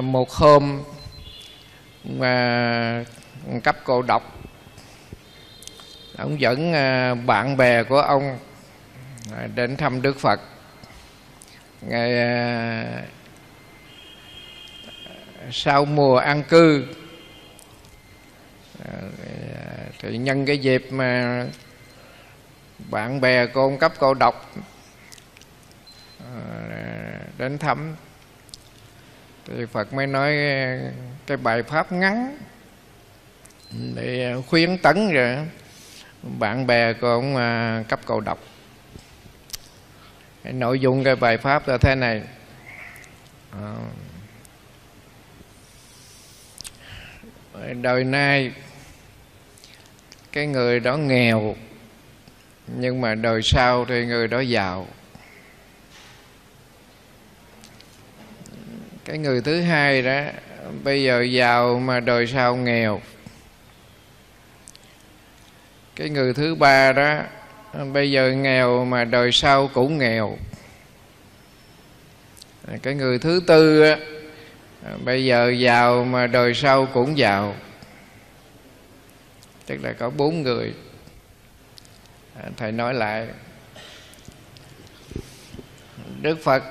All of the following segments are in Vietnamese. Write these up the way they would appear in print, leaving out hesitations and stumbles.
một hôm mà cấp cô độc, ông dẫn bạn bè của ông đến thăm Đức Phật. Ngày sau mùa an cư thì nhân cái dịp mà bạn bè của ông cấp cô độc đến thăm, thì Phật mới nói cái bài pháp ngắn để khuyến tấn rồi bạn bè của ông cấp cô độc. Cái nội dung cái bài pháp là thế này: đời nay cái người đó nghèo, nhưng mà đời sau thì người đó giàu. Cái người thứ hai đó bây giờ giàu mà đời sau nghèo. Cái người thứ ba đó bây giờ nghèo mà đời sau cũng nghèo. Cái người thứ tư á, bây giờ giàu mà đời sau cũng giàu. Tức là có 4 người. Thầy nói lại, Đức Phật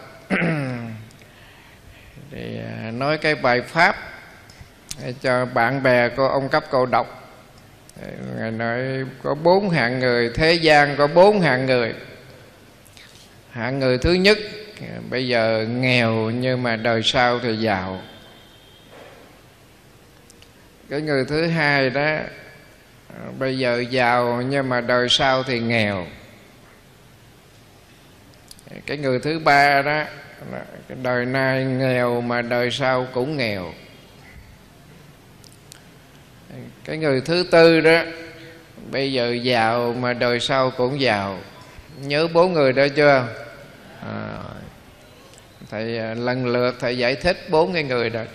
thì nói cái bài pháp cho bạn bè của ông cấp cô độc. Ngài nói có 4 hạng người, thế gian có 4 hạng người. Hạng người thứ nhất bây giờ nghèo nhưng mà đời sau thì giàu. Cái người thứ hai đó bây giờ giàu nhưng mà đời sau thì nghèo. Cái người thứ ba đó đời nay nghèo mà đời sau cũng nghèo. Cái người thứ tư đó bây giờ giàu mà đời sau cũng giàu. Nhớ 4 người đó chưa? Thầy lần lượt thầy giải thích 4 cái người đó.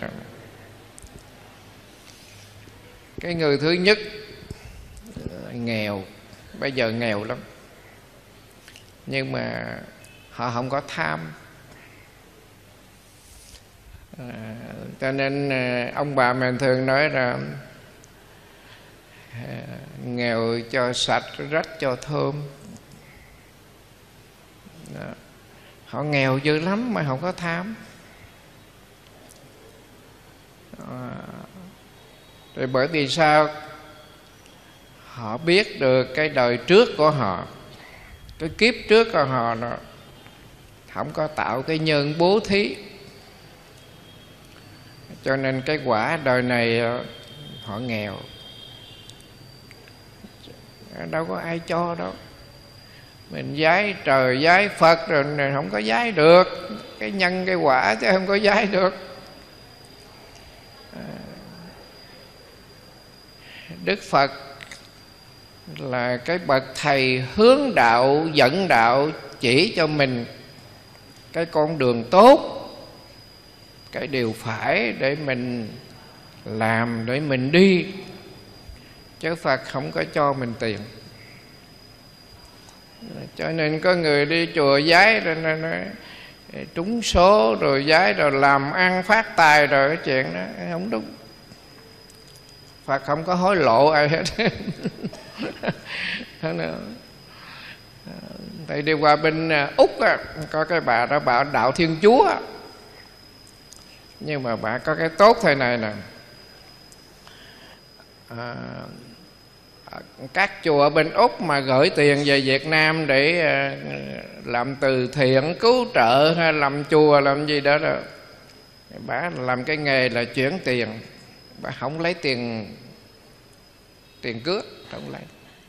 Cái người thứ nhất nghèo, bây giờ nghèo lắm, nhưng mà họ không có tham. Cho nên ông bà mình thường nói là nghèo cho sạch, rách cho thơm. Đó. Họ nghèo dữ lắm mà không có tham. Rồi bởi vì sao? Họ biết được cái đời trước của họ, cái kiếp trước của họ nó không có tạo cái nhân bố thí, cho nên cái quả đời này họ nghèo. Đâu có ai cho đâu. Mình vái trời vái Phật rồi không có vái được. Cái nhân cái quả chứ không có vái được. Đức Phật là cái bậc thầy hướng đạo, dẫn đạo, chỉ cho mình cái con đường tốt, cái điều phải để mình làm, để mình đi. Chứ Phật không có cho mình tiền. Cho nên có người đi chùa vái rồi nói trúng số rồi vái rồi làm ăn phát tài rồi, cái chuyện đó không đúng. Phật không có hối lộ ai hết. Thầy đi qua bên Úc có cái bà đó, bà đạo Thiên Chúa, nhưng mà bà có cái tốt thế này nè. Các chùa ở bên Úc mà gửi tiền về Việt Nam để làm từ thiện, cứu trợ hay làm chùa làm gì đó, bà làm cái nghề là chuyển tiền. Bà không lấy tiền cước, không lấy.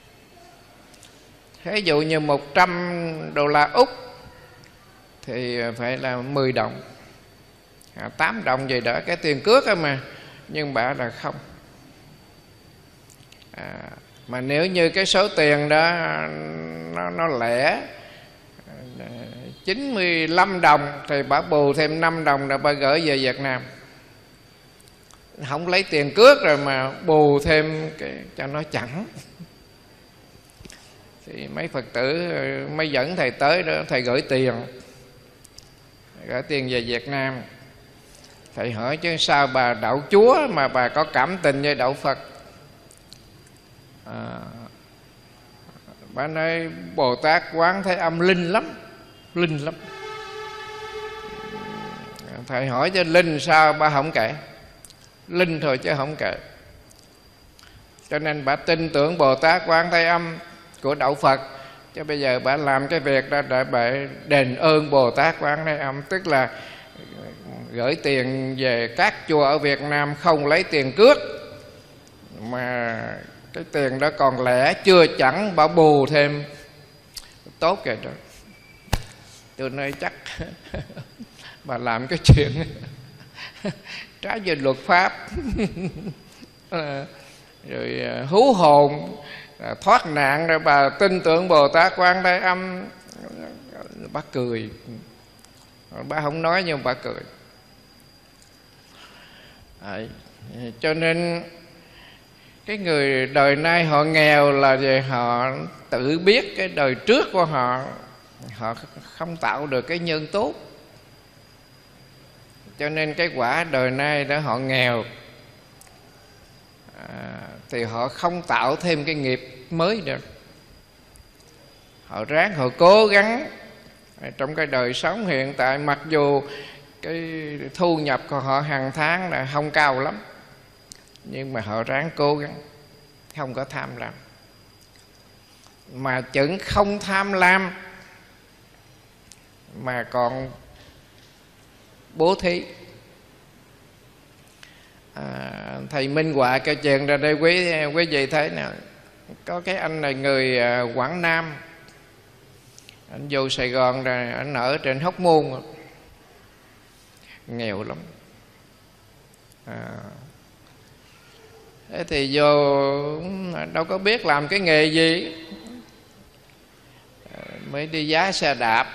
Ví dụ như 100 đô la Úc thì phải là 10 đồng, 8 đồng gì đó, cái tiền cước mà. Nhưng bà là không. Mà nếu như cái số tiền đó nó lẻ 95 đồng thì bà bù thêm 5 đồng rồi bà gửi về Việt Nam. Không lấy tiền cước rồi mà bù thêm cái cho nó chẳng. Thì mấy Phật tử mới dẫn thầy tới đó, thầy gửi tiền về Việt Nam. Thầy hỏi chứ sao bà đạo Chúa mà bà có cảm tình với đạo Phật? Bà nói Bồ Tát Quán Thế Âm linh lắm, linh lắm. Thầy hỏi cho linh sao, bà không kể. Linh thôi chứ không kể. Cho nên bà tin tưởng Bồ Tát Quán Thế Âm của đạo Phật. Chứ bây giờ bà làm cái việc đó để bà đền ơn Bồ Tát Quán Thế Âm. Tức là gửi tiền về các chùa ở Việt Nam không lấy tiền cước, mà cái tiền đó còn lẻ chưa chẳng, bà bù thêm. Tốt kìa đó. Tôi nói chắc bà làm cái chuyện trái về luật pháp rồi hú hồn thoát nạn, rồi bà tin tưởng Bồ Tát Quan Thế Âm. Bà cười, bà không nói nhưng bà cười. Cho nên cái người đời nay họ nghèo là vì họ tự biết cái đời trước của họ, họ không tạo được cái nhân tốt, cho nên cái quả đời nay đó họ nghèo. Thì họ không tạo thêm cái nghiệp mới được. Họ ráng, họ cố gắng trong cái đời sống hiện tại. Mặc dù cái thu nhập của họ hàng tháng là không cao lắm, nhưng mà họ ráng cố gắng, không có tham lam. Mà chừng không tham lam mà còn bố thí. Thầy minh họa cái chuyện ra đây quý vị thấy nè. Có cái anh này người Quảng Nam, anh vô Sài Gòn rồi, anh ở trên Hóc Môn, nghèo lắm. Thế thì vô đâu có biết làm cái nghề gì, mới đi giá xe đạp,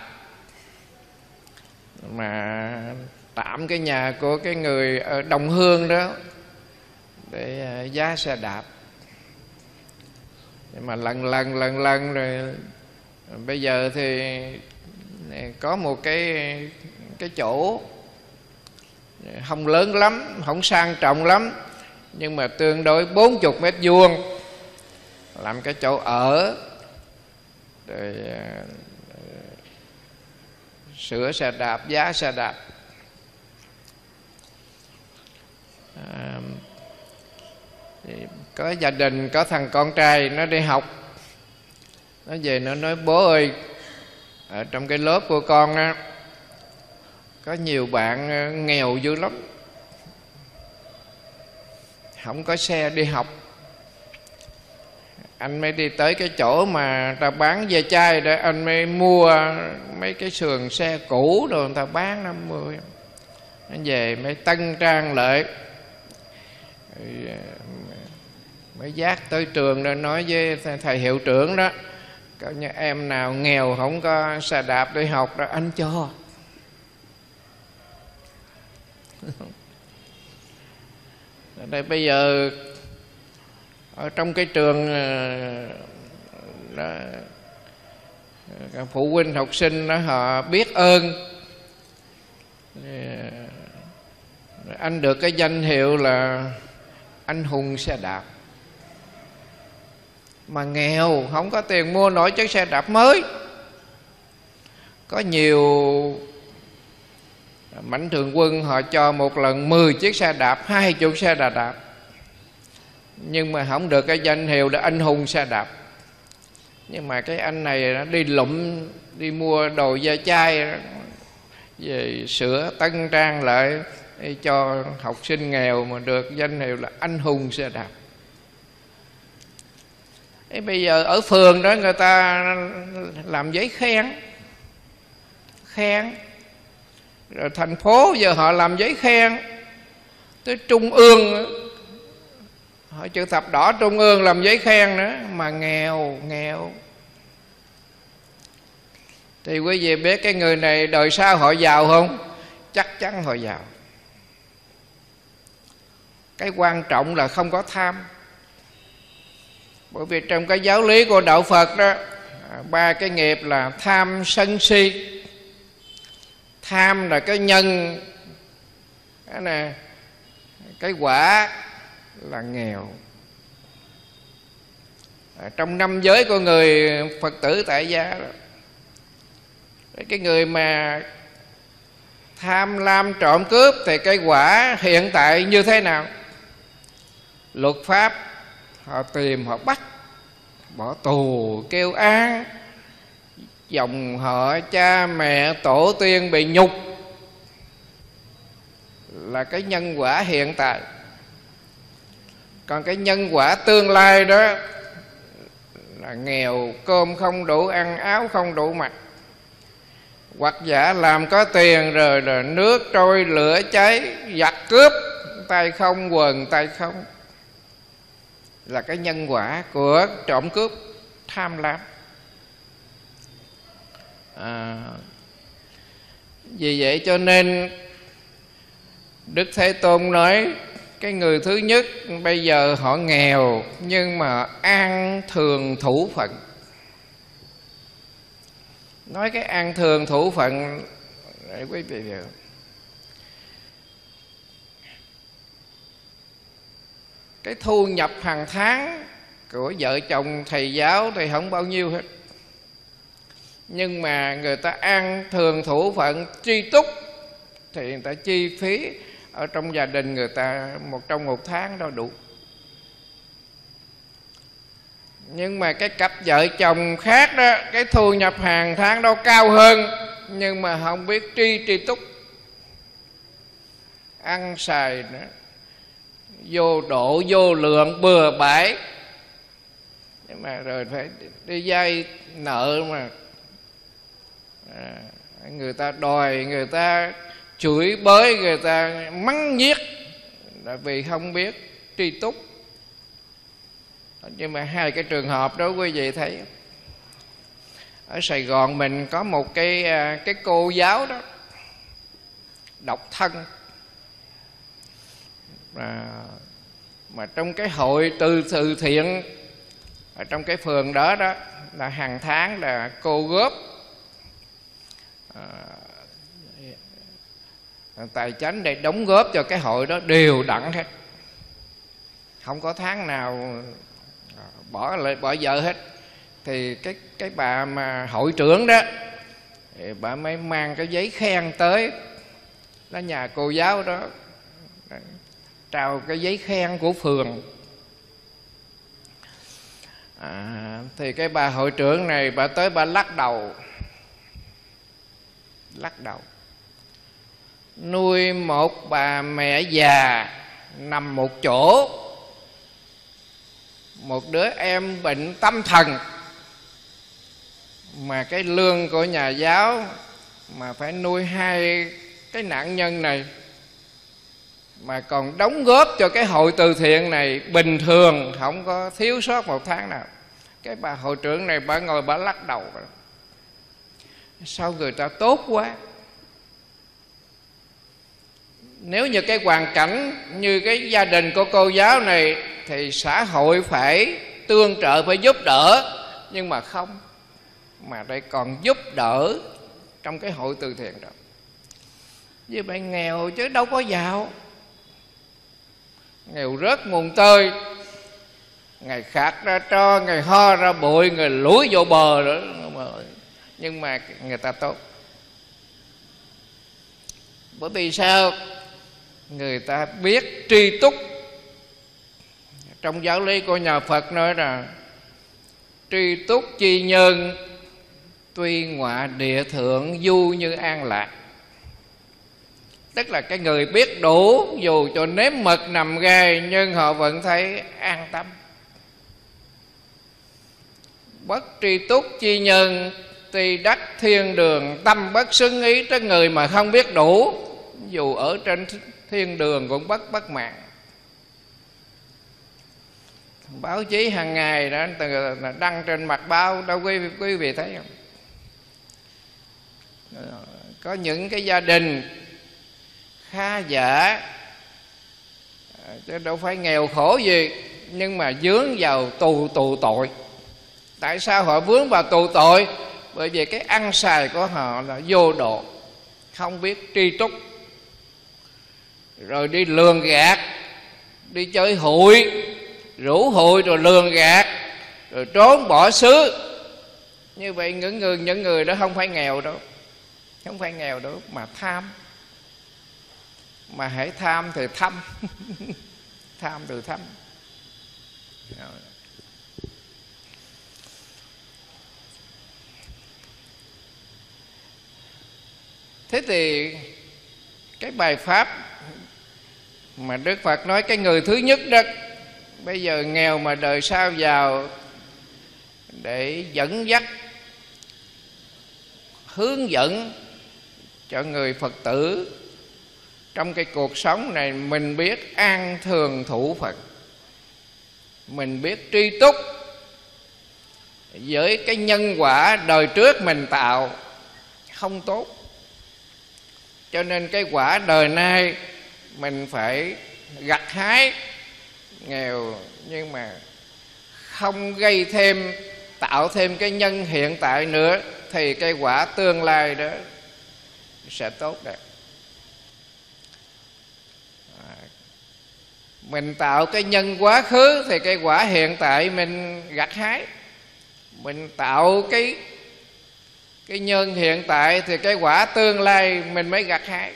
mà tạm cái nhà của cái người ở Đồng Hương đó để giá xe đạp. Nhưng mà lần rồi bây giờ thì có một cái chỗ không lớn lắm, không sang trọng lắm, nhưng mà tương đối 40 mét vuông, làm cái chỗ ở, rồi sửa xe đạp, giá xe đạp. Có gia đình, có thằng con trai nó đi học, nó về nó nói bố ơi, ở trong cái lớp của con á, có nhiều bạn nghèo dữ lắm, không có xe đi học. Anh mới đi tới cái chỗ mà ta bán ve chai để anh mới mua mấy cái sườn xe cũ rồi người ta bán 50. Nó về mới tân trang lại, mới dắt tới trường đó, nói với thầy hiệu trưởng đó, coi như em nào nghèo không có xe đạp đi học đó anh cho. Đây bây giờ ở trong cái trường đó, phụ huynh học sinh đó, họ biết ơn. Anh được cái danh hiệu là anh hùng xe đạp, mà nghèo không có tiền mua nổi chiếc xe đạp mới. Có nhiều mạnh thường quân họ cho một lần 10 chiếc xe đạp, 20 xe đạp, nhưng mà không được cái danh hiệu là anh hùng xe đạp. Nhưng mà cái anh này nó đi lụm, đi mua đồ ve chai về sửa tân trang lại để cho học sinh nghèo, mà được danh hiệu là anh hùng xe đạp. Thế bây giờ ở phường đó người ta làm giấy khen, rồi thành phố giờ họ làm giấy khen, tới trung ương, họ chữ thập đỏ trung ương làm giấy khen nữa, mà nghèo. Thì quý vị biết cái người này đời sau họ giàu không? Chắc chắn họ giàu. Cái quan trọng là không có tham. Bởi vì trong cái giáo lý của đạo Phật đó, 3 cái nghiệp là tham sân si. Tham là cái nhân nè, cái quả là nghèo. Trong năm giới của người Phật tử tại gia đó, cái người mà tham lam trộm cướp thì cái quả hiện tại như thế nào? Luật pháp họ tìm, họ bắt, bỏ tù, kêu án, dòng họ cha mẹ tổ tiên bị nhục, là cái nhân quả hiện tại. Còn cái nhân quả tương lai đó là nghèo, cơm không đủ ăn, áo không đủ mặc, hoặc giả làm có tiền rồi là nước trôi lửa cháy, giặc cướp, tay không quần tay không, là cái nhân quả của trộm cướp tham lam. Vì vậy cho nên Đức Thế Tôn nói cái người thứ nhất bây giờ họ nghèo nhưng mà an thường thủ phận. Nói cái an thường thủ phận để quý vị hiểu. Cái thu nhập hàng tháng của vợ chồng thầy giáo thì không bao nhiêu hết, nhưng mà người ta an thường thủ phận tri túc thì người ta chi phí ở trong gia đình người ta trong một tháng đó đủ. Nhưng mà cái cặp vợ chồng khác đó, cái thu nhập hàng tháng đó cao hơn, nhưng mà không biết tri túc, ăn xài nữa, vô độ vô lượng bừa bãi, nhưng mà rồi phải đi vay nợ mà người ta đòi, người ta chửi bới, người ta mắng nhiếc là vì không biết tri túc. Nhưng mà hai cái trường hợp đó quý vị thấy ở Sài Gòn mình có một cái cô giáo đó độc thân, mà trong cái hội từ thiện ở trong cái phường đó đó là hàng tháng là cô góp tài chánh để đóng góp cho cái hội đó đều đặn hết, không có tháng nào bỏ vợ hết. Thì cái bà mà hội trưởng đó thì bà mới mang cái giấy khen tới đó nhà cô giáo đó, trao cái giấy khen của phường. Thì cái bà hội trưởng này bà tới bà lắc đầu, nuôi một bà mẹ già nằm một chỗ, một đứa em bệnh tâm thần, mà cái lương của nhà giáo mà phải nuôi hai cái nạn nhân này, mà còn đóng góp cho cái hội từ thiện này bình thường, không có thiếu sót một tháng nào. Cái bà hội trưởng này bà ngồi bà lắc đầu, sao người ta tốt quá. Nếu như cái hoàn cảnh như cái gia đình của cô giáo này thì xã hội phải tương trợ, phải giúp đỡ, nhưng mà không, mà đây còn giúp đỡ trong cái hội từ thiện đó. Vì vậy nghèo chứ đâu có giàu, nghèo rớt mùng tơi, ngày khát ra tro, ngày ho ra bụi, ngày lủi vô bờ nữa. Nhưng mà người ta tốt. Bởi vì sao? Người ta biết tri túc. Trong giáo lý của nhà Phật nói là tri túc chi nhân, tuy ngọa địa thượng du như an lạc. Tức là cái người biết đủ, dù cho nếm mật nằm gai nhưng họ vẫn thấy an tâm. Bất tri túc chi nhân, tuy đắc thiên đường tâm bất xứng ý. Tới người mà không biết đủ, dù ở trên thiên đường cũng bất mãn. Báo chí hàng ngày đó đăng trên mặt báo đâu quý vị thấy không? Có những cái gia đình khá giả, chứ đâu phải nghèo khổ gì, nhưng mà vướng vào tù tội. Tại sao họ vướng vào tù tội? Bởi vì cái ăn xài của họ là vô độ, không biết tri túc. rồi đi lường gạt, đi chơi hụi, rủ hụi rồi lường gạt, rồi trốn bỏ xứ. Như vậy những người đó không phải nghèo đâu, không phải nghèo đâu, mà tham. Mà hãy tham thì thâm tham từ thâm. Thế thì cái bài pháp mà Đức Phật nói, cái người thứ nhất đó, bây giờ nghèo mà đời sau giàu, để dẫn dắt, hướng dẫn cho người Phật tử trong cái cuộc sống này mình biết an thường thủ Phật, mình biết tri túc với cái nhân quả đời trước mình tạo không tốt, cho nên cái quả đời nay mình phải gặt hái. Nghèo nhưng mà không gây thêm, tạo thêm cái nhân hiện tại nữa, thì cái quả tương lai đó sẽ tốt đẹp. Mình tạo cái nhân quá khứ thì cái quả hiện tại mình gặt hái. Mình tạo cái nhân hiện tại thì cái quả tương lai mình mới gặt hái.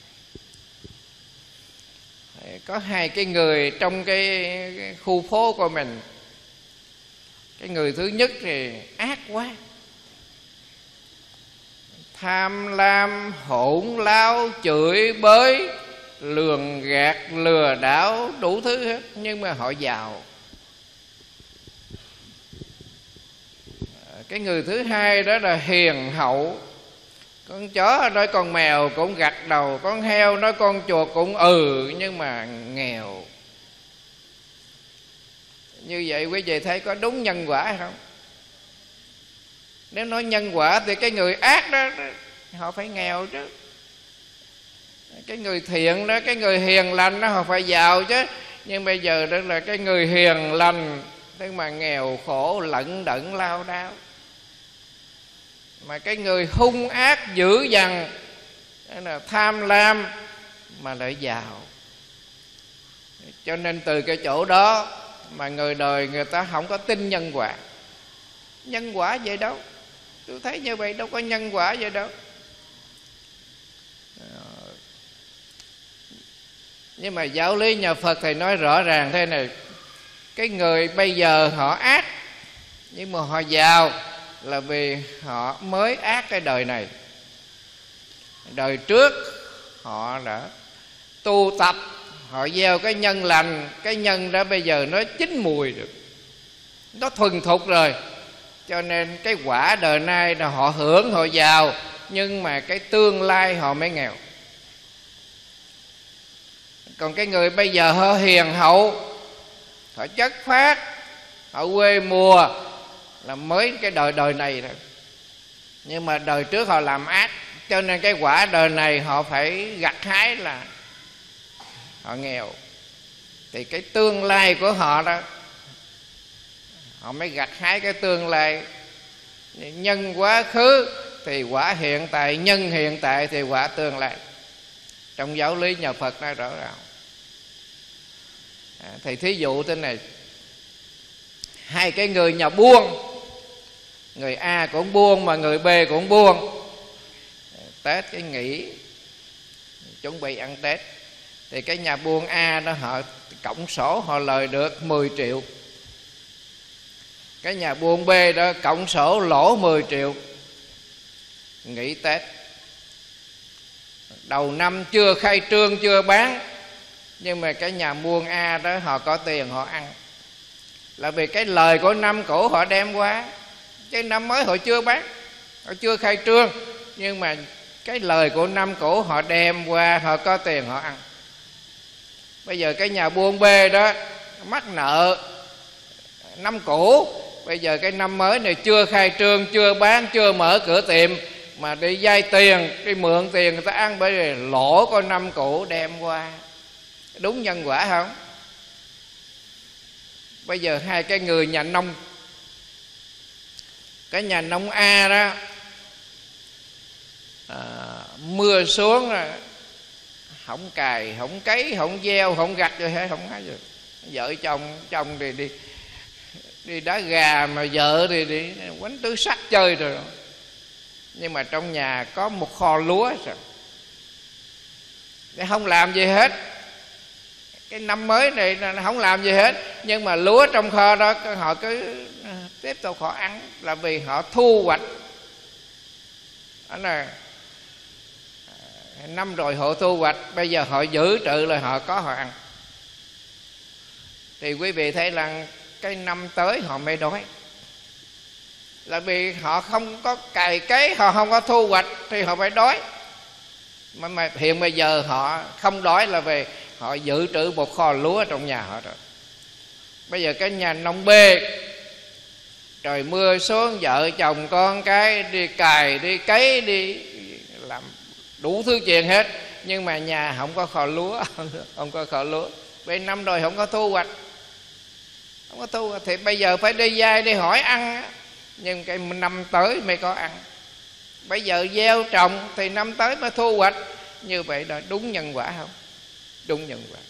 Có hai cái người trong cái khu phố của mình. Cái người thứ nhất thì ác quá, tham lam, hỗn láo, chửi bới, lường gạt, lừa đảo, đủ thứ hết, nhưng mà họ giàu. Cái người thứ hai đó là hiền hậu. Con chó nói con mèo cũng gật đầu, con heo nói con chuột cũng nhưng mà nghèo. Như vậy quý vị thấy có đúng nhân quả hay không? Nếu nói nhân quả thì cái người ác đó họ phải nghèo chứ. Cái người thiện đó, cái người hiền lành đó họ phải giàu chứ. Nhưng bây giờ đó là cái người hiền lành nhưng mà nghèo khổ lận đận lao đao. Mà cái người hung ác dữ dằn là tham lam mà lại giàu. Cho nên từ cái chỗ đó mà người đời người ta không có tin nhân quả. Nhân quả vậy đâu, tôi thấy như vậy đâu có nhân quả vậy đâu. Nhưng mà giáo lý nhà Phật thì nói rõ ràng thế này: cái người bây giờ họ ác nhưng mà họ giàu là vì họ mới ác cái đời này. Đời trước họ đã tu tập, họ gieo cái nhân lành, cái nhân đó bây giờ nó chín mùi được, nó thuần thục rồi, cho nên cái quả đời nay là họ hưởng, họ giàu, nhưng mà cái tương lai họ mới nghèo. Còn cái người bây giờ họ hiền hậu, họ chất phác, họ quê mùa là mới cái đời này thôi. Nhưng mà đời trước họ làm ác, cho nên cái quả đời này họ phải gặt hái là họ nghèo. Thì cái tương lai của họ đó, họ mới gặt hái cái tương lai. Nhân quá khứ thì quả hiện tại, nhân hiện tại thì quả tương lai. Trong giáo lý nhà Phật nói rõ ràng. Thì thí dụ thế này: hai cái người nhà buôn, người A cũng buôn mà người B cũng buôn. Tết cái nghỉ chuẩn bị ăn Tết, thì cái nhà buôn A đó họ cộng sổ họ lời được 10 triệu. Cái nhà buôn B đó cộng sổ lỗ 10 triệu. Nghỉ Tết, đầu năm chưa khai trương chưa bán, nhưng mà cái nhà buôn A đó họ có tiền họ ăn, là vì cái lời của năm cũ họ đem qua. Cái năm mới họ chưa bán, họ chưa khai trương, nhưng mà cái lời của năm cũ họ đem qua, họ có tiền họ ăn. Bây giờ cái nhà buôn B đó mắc nợ năm cũ, bây giờ cái năm mới này chưa khai trương, chưa bán, chưa mở cửa tiệm, mà đi vay tiền, đi mượn tiền người ta ăn, bởi vì lỗ của năm cũ đem qua. Đúng nhân quả không? Bây giờ hai cái người nhà nông, cái nhà nông A đó mưa xuống rồi không cài, không cấy, không gieo, không gặt rồi hết, không nói rồi. Vợ chồng thì đi đá gà, mà vợ thì đi quánh tứ sắc chơi rồi. Nhưng mà trong nhà có một kho lúa rồi, để không làm gì hết. Cái năm mới này nó không làm gì hết, nhưng mà lúa trong kho đó họ cứ tiếp tục họ ăn, là vì họ thu hoạch. Đó là năm rồi họ thu hoạch, bây giờ họ giữ trữ là họ có họ ăn. Thì quý vị thấy là cái năm tới họ mới đói, là vì họ không có cày cấy, họ không có thu hoạch thì họ phải đói. Mà hiện bây giờ họ không đói là vì họ dự trữ một kho lúa trong nhà họ rồi. Bây giờ cái nhà nông bê, trời mưa xuống, vợ chồng con cái đi cày, đi cấy, đi làm đủ thứ chuyện hết, nhưng mà nhà không có kho lúa. Không có kho lúa, vì năm rồi không có thu hoạch. Không có thu hoạch thì bây giờ phải đi dai đi hỏi ăn, nhưng cái năm tới mới có ăn. Bây giờ gieo trồng thì năm tới mới thu hoạch. Như vậy là đúng nhân quả không? Đúng nhân quả.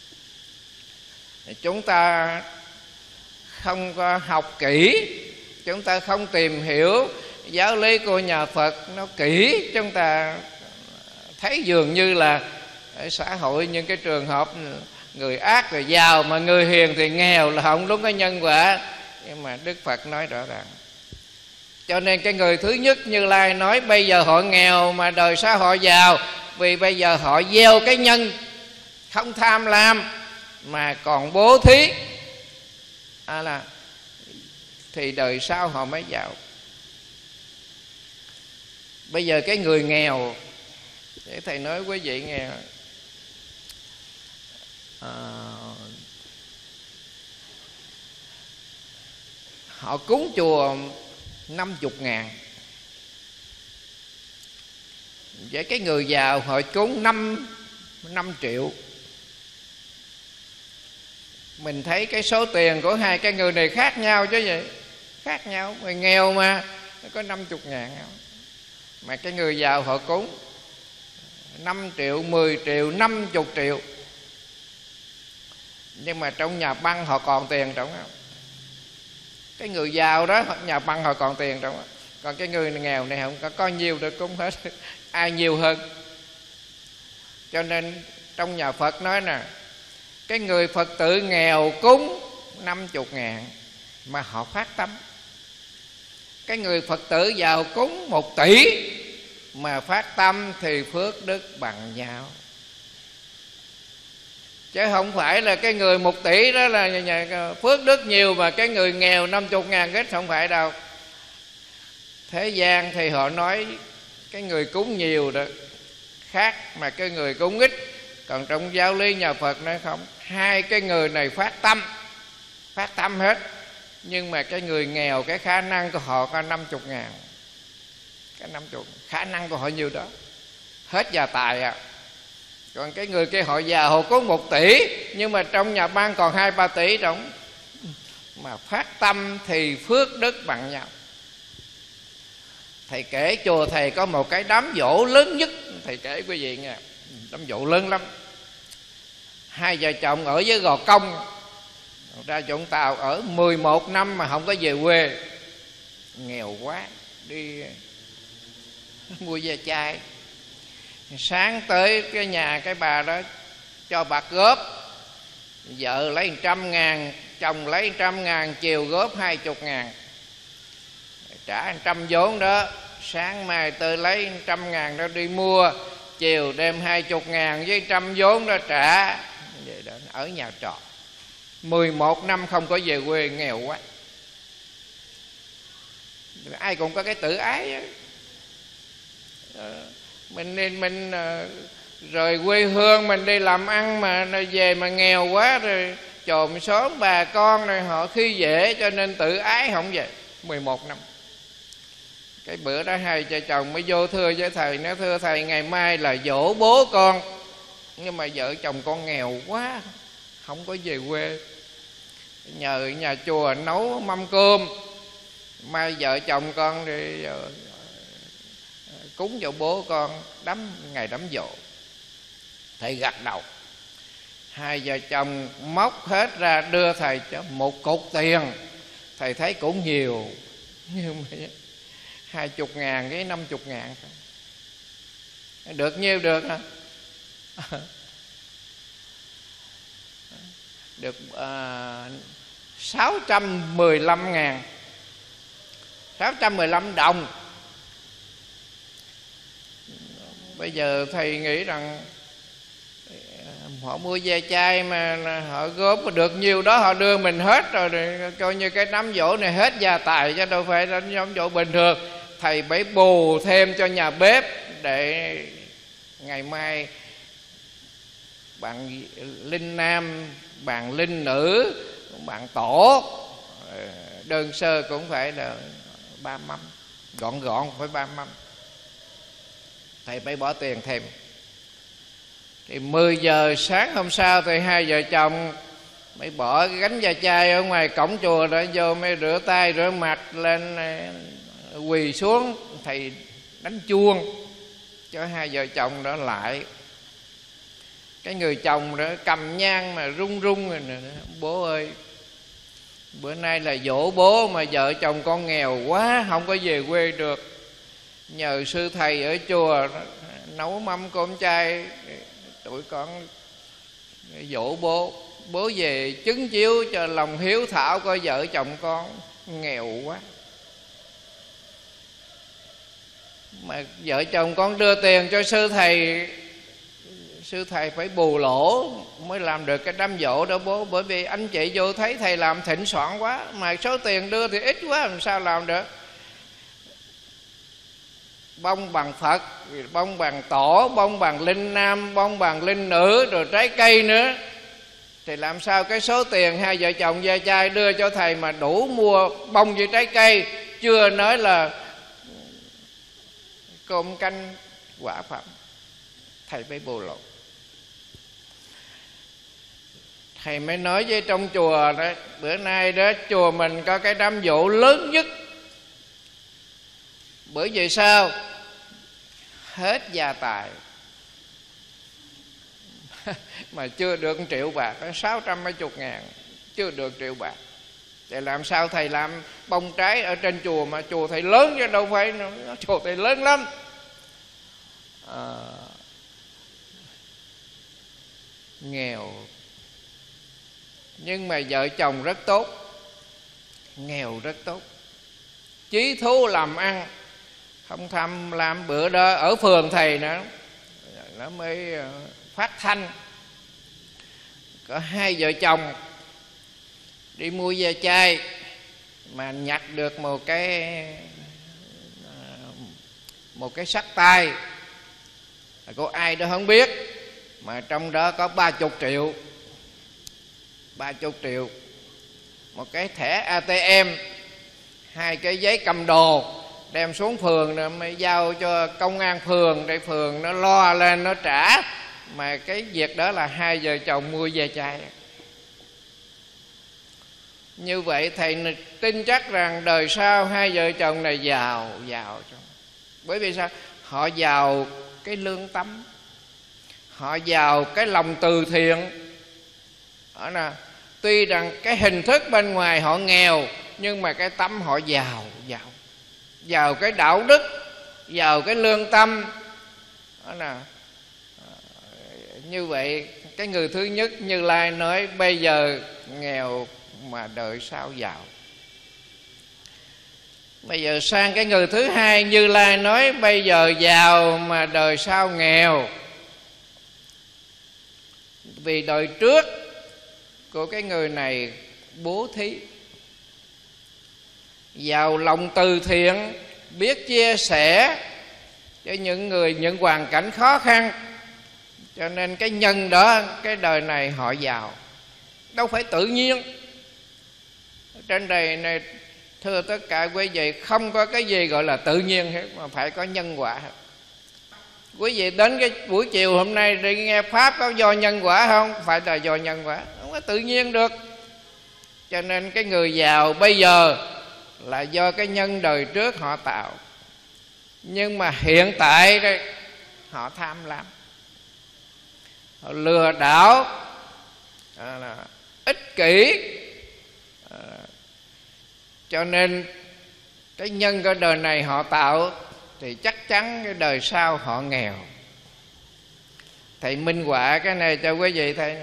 Chúng ta không có học kỹ, chúng ta không tìm hiểu giáo lý của nhà Phật nó kỹ, chúng ta thấy dường như là ở xã hội những cái trường hợp người ác người giàu, mà người hiền thì nghèo, là không đúng cái nhân quả. Nhưng mà Đức Phật nói rõ ràng. Cho nên cái người thứ nhất Như Lai nói bây giờ họ nghèo mà đời sau họ giàu, vì bây giờ họ gieo cái nhân không tham lam mà còn bố thí, thì đời sau họ mới giàu. Bây giờ cái người nghèo, để thầy nói quý vị nghe, họ cúng chùa 50.000, với cái người giàu họ cúng 5 triệu. Mình thấy cái số tiền của hai cái người này khác nhau chứ vậy, khác nhau. Người nghèo mà nó có 50.000, mà cái người giàu họ cúng 5 triệu, 10 triệu, 50 triệu. Nhưng mà trong nhà băng họ còn tiền trong không? Cái người giàu đó, nhà băng họ còn tiền trong. Còn cái người nghèo này không có nhiều được cúng hết. Ai nhiều hơn. Cho nên trong nhà Phật nói nè, cái người Phật tử nghèo cúng 50.000 mà họ phát tâm. Cái người Phật tử giàu cúng 1 tỷ mà phát tâm thì phước đức bằng nhau. Chứ không phải là cái người 1 tỷ đó là phước đức nhiều, mà cái người nghèo 50.000 ít, không phải đâu. Thế gian thì họ nói cái người cúng nhiều đó khác, mà cái người cúng ít. Còn trong giáo lý nhà Phật nói không, hai cái người này phát tâm hết. Nhưng mà cái người nghèo, cái khả năng của họ có 50.000, cái 50, khả năng của họ nhiều đó, hết gia tài à. Còn cái người kia họ giàu, họ có 1 tỷ, nhưng mà trong nhà băng còn 2-3 tỷ trong. Mà phát tâm thì phước đức bằng nhau. Thầy kể chùa thầy có một cái đám giỗ lớn nhất, thầy kể quý vị nghe, đám giỗ lớn lắm. 2 vợ chồng ở với Gò Công, ra Vũng Tàu ở 11 năm mà không có về quê, nghèo quá, đi mua ve chai. Sáng tới cái nhà cái bà đó cho bạc góp, vợ lấy 100.000, chồng lấy 100.000, chiều góp 20.000, trả 100 vốn đó. Sáng mai tôi lấy 100.000 đó đi mua, chiều đem 20.000 với 100 vốn đó trả. Vậy đó, ở nhà trọ 11 năm không có về quê, nghèo quá. Ai cũng có cái tự ái đó. Mình rời quê hương mình đi làm ăn mà về mà nghèo quá, rồi chòm xóm bà con này họ khi dễ, cho nên tự ái không về. 11 năm. Cái bữa đó 2 vợ chồng mới vô thưa với thầy, nói thưa thầy ngày mai là giỗ bố con, nhưng mà vợ chồng con nghèo quá, không có về quê, nhờ nhà chùa nấu mâm cơm, mai vợ chồng con đi cúng cho bố con ngày đám giỗ. Thầy gật đầu. Hai vợ chồng móc hết ra đưa thầy cho một cục tiền. Thầy thấy cũng nhiều, nhưng mà 20.000 với 50.000 được nhiêu được hả? Được 615.000, 615 đồng. Bây giờ thầy nghĩ rằng họ mua ve chai mà họ góp được nhiều đó, họ đưa mình hết rồi, coi như cái đám giỗ này hết gia tài, chứ đâu phải là đám giỗ bình thường. Thầy phải bù thêm cho nhà bếp để ngày mai bạn linh nam, bạn linh nữ, bạn tổ đơn sơ cũng phải là 3 mâm, gọn gọn phải 3 mâm. Thầy phải bỏ tiền thêm. Thì 10 giờ sáng hôm sau thì hai vợ chồng mới bỏ cái gánh ve chai ở ngoài cổng chùa rồi vô, mới rửa tay rửa mặt lên, quỳ xuống. Thầy đánh chuông cho hai vợ chồng đó lại. Cái người chồng đó cầm nhang mà run run rồi nè: bố ơi, bữa nay là giỗ bố mà vợ chồng con nghèo quá, không có về quê được. Nhờ sư thầy ở chùa nấu mâm cơm chay, tụi con dỗ bố. Bố về chứng chiếu cho lòng hiếu thảo coi vợ chồng con nghèo quá. Mà vợ chồng con đưa tiền cho sư thầy, sư thầy phải bù lỗ mới làm được cái đám giỗ đó bố. Bởi vì anh chị vô thấy thầy làm thịnh soạn quá, mà số tiền đưa thì ít quá, làm sao làm được. Bông bằng Phật, bông bằng tổ, bông bằng linh nam, bông bằng linh nữ, rồi trái cây nữa, thì làm sao cái số tiền hai vợ chồng ve chai đưa cho thầy mà đủ mua bông với trái cây, chưa nói là cơm canh quả phẩm. Thầy phải bù lỗ. Thầy mới nói với trong chùa đó, bữa nay đó chùa mình có cái đám giỗ lớn nhất. Bởi vì sao? Hết gia tài mà chưa được 1 triệu bạc, 620.000 chưa được 1 triệu bạc. Thì làm sao thầy làm bông trái ở trên chùa, mà chùa thầy lớn chứ đâu phải, chùa thầy lớn lắm. Nghèo nhưng mà vợ chồng rất tốt, nghèo rất tốt, chí thú làm ăn, không tham làm. Bữa đó ở phường thầy nữa, nó mới phát thanh có hai vợ chồng đi mua ve chai mà nhặt được một cái xách tay, có ai đó không biết, mà trong đó có 30 triệu. 30 triệu, một cái thẻ ATM, 2 cái giấy cầm đồ, đem xuống phường rồi mới giao cho công an phường để phường nó lo lên nó trả. Mà cái việc đó là hai vợ chồng mua ve chai. Như vậy thầy tin chắc rằng đời sau hai vợ chồng này giàu. Bởi vì sao? Họ giàu cái lương tâm, họ giàu cái lòng từ thiện. Đó nè, tuy rằng cái hình thức bên ngoài họ nghèo, nhưng mà cái tâm họ giàu cái đạo đức, giàu cái lương tâm. Đó nè, như vậy cái người thứ nhất Như Lai nói bây giờ nghèo mà đời sau giàu. Bây giờ sang cái người thứ hai, Như Lai nói bây giờ giàu mà đời sau nghèo. Vì đời trước của cái người này bố thí, giàu lòng từ thiện, biết chia sẻ cho những người, những hoàn cảnh khó khăn, cho nên cái nhân đó cái đời này họ giàu. Đâu phải tự nhiên. Trên đời này thưa tất cả quý vị, không có cái gì gọi là tự nhiên hết, mà phải có nhân quả hết. Quý vị đến cái buổi chiều hôm nay đi nghe Pháp có do nhân quả không? Phải là do nhân quả, không có tự nhiên được. Cho nên cái người giàu bây giờ là do cái nhân đời trước họ tạo. Nhưng mà hiện tại đây họ tham lam. họ lừa đảo, ích kỷ. Cho nên cái nhân cái đời này họ tạo thì chắc chắn cái đời sau họ nghèo. Thầy minh họa cái này cho quý vị thấy.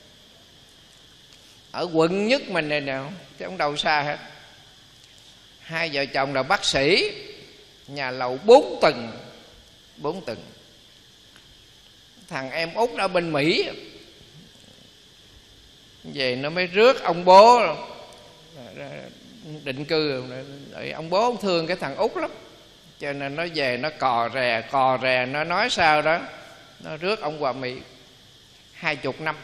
Ở quận Nhất mình này nè, chứ không đâu xa hết. Hai vợ chồng là bác sĩ, nhà lầu 4 tầng. 4 tầng. Thằng em út ở bên Mỹ về nó mới rước ông bố định cư. Ông bố ông thương cái thằng út lắm, cho nên nó về nó cò rè nó nói sao đó, nó rước ông qua Mỹ 20 năm.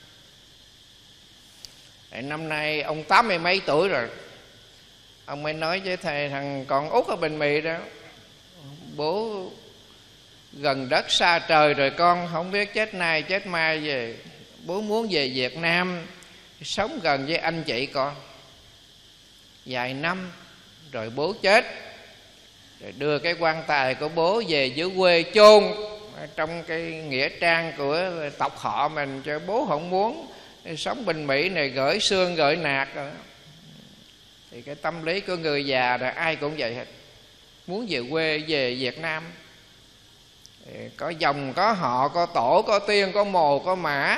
Năm nay ông 80 mấy tuổi rồi. Ông mới nói với thầy, thằng con út ở bên Mỹ đó, bố gần đất xa trời rồi con, không biết chết nay chết mai về. Bố muốn về Việt Nam sống gần với anh chị con vài năm rồi bố chết, rồi đưa cái quan tài của bố về dưới quê chôn trong cái nghĩa trang của tộc họ mình, cho bố không muốn sống bên Mỹ này gửi xương gửi nạc. Thì cái tâm lý của người già là ai cũng vậy hết, muốn về quê về Việt Nam, có dòng có họ có tổ có tiên có mồ có mã.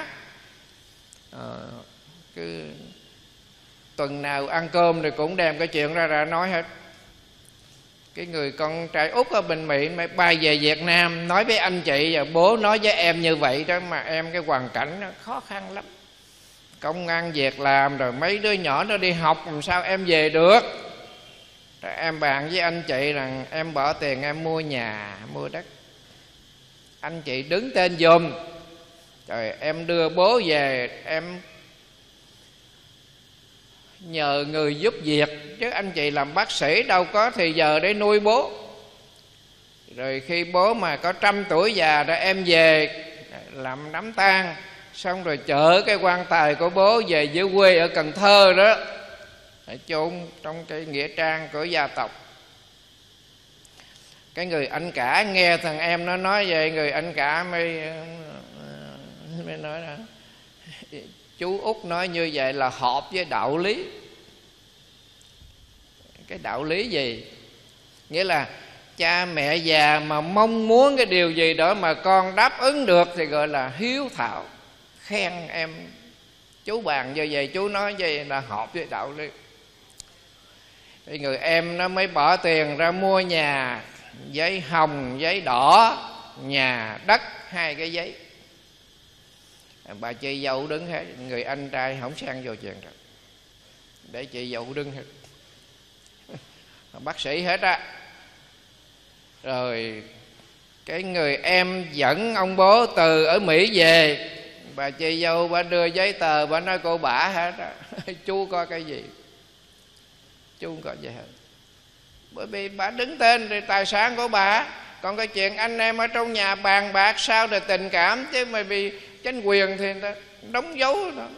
Cứ tuần nào ăn cơm thì cũng đem cái chuyện ra nói hết. Cái người con trai út ở bên Mỹ mới bay về Việt Nam nói với anh chị và bố nói với em như vậy đó, mà em cái hoàn cảnh nó khó khăn lắm, công ăn việc làm rồi mấy đứa nhỏ nó đi học, làm sao em về được. Rồi em bàn với anh chị rằng em bỏ tiền em mua nhà mua đất, anh chị đứng tên giùm, rồi em đưa bố về, em nhờ người giúp việc, chứ anh chị làm bác sĩ đâu có thì giờ để nuôi bố. Rồi khi bố mà có 100 tuổi già đó em về làm đám tang, xong rồi chở cái quan tài của bố về dưới quê ở Cần Thơ đó, chôn trong cái nghĩa trang của gia tộc. Cái người anh cả nghe thằng em nó nói vậy, người anh cả mới nói là chú út nói như vậy là hợp với đạo lý. Cái đạo lý gì? Nghĩa là cha mẹ già mà mong muốn cái điều gì đó mà con đáp ứng được thì gọi là hiếu thảo. Khen em, chú bàn như vậy, chú nói vậy là hợp với đạo lý. Thì người em nó mới bỏ tiền ra mua nhà, giấy hồng, giấy đỏ, nhà, đất, 2 cái giấy. Bà chị dâu đứng hết, người anh trai không xen vô chuyện rồi, để chị dâu đứng hết. Bác sĩ hết á. Rồi cái người em dẫn ông bố từ ở Mỹ về, bà chị dâu bà đưa giấy tờ, bà nói cô bả hết á. Chú có cái gì? Chú không có gì hết. Bởi vì bà đứng tên thì tài sản của bà. Còn cái chuyện anh em ở trong nhà bàn bạc sao rồi tình cảm, chứ mà vì chính quyền thì người ta đóng dấu đó.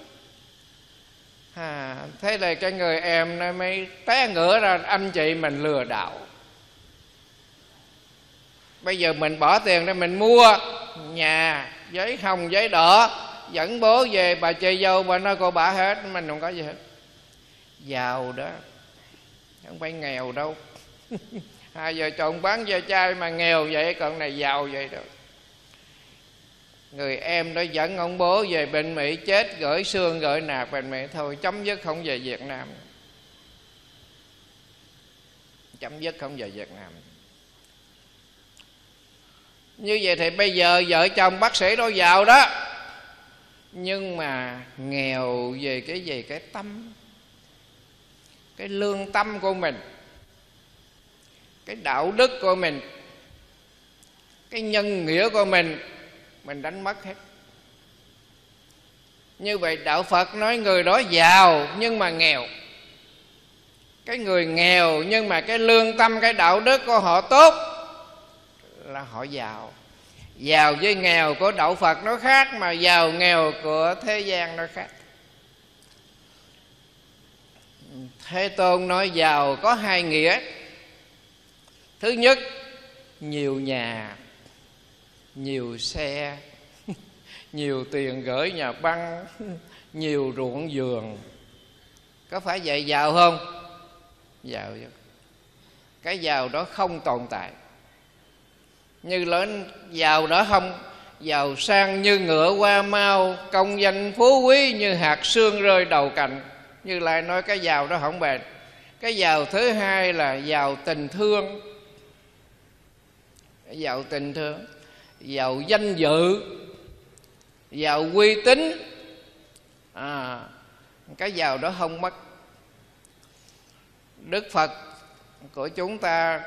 Thế là cái người em nó mới té ngửa ra anh chị mình lừa đảo. Bây giờ mình bỏ tiền để mình mua nhà, giấy hồng, giấy đỏ, dẫn bố về, bà chị dâu bà nói cô bả hết, mình không có gì hết. Giàu đó, không phải nghèo đâu. 2 vợ chồng bán ve chai mà nghèo vậy, còn này giàu vậy đâu. Người em đó dẫn ông bố về bên Mỹ, chết gửi xương gửi nạc bên Mỹ, thôi chấm dứt không về Việt Nam. Chấm dứt không về Việt Nam. Như vậy thì bây giờ vợ chồng bác sĩ đâu giàu đó, nhưng mà nghèo về cái gì? Cái tâm, cái lương tâm của mình, cái đạo đức của mình, cái nhân nghĩa của mình đánh mất hết. Như vậy đạo Phật nói người đó giàu nhưng mà nghèo. Cái người nghèo nhưng mà cái lương tâm, cái đạo đức của họ tốt là họ giàu. Giàu với nghèo của đạo Phật nó khác, mà giàu nghèo của thế gian nó khác. Thế Tôn nói giàu có 2 nghĩa. Thứ nhất, nhiều nhà, nhiều xe, nhiều tiền gửi nhà băng, nhiều ruộng vườn. Có phải vậy giàu không? Giàu chứ. Cái giàu đó không tồn tại. Như lớn giàu đó không, giàu sang như ngựa hoa mau, công danh phú quý như hạt sương rơi đầu cành. Như Lai nói cái giàu đó không bền. Cái giàu thứ hai là giàu tình thương. Giàu tình thương, giàu danh dự, giàu uy tín. Cái giàu đó không mất. Đức Phật của chúng ta,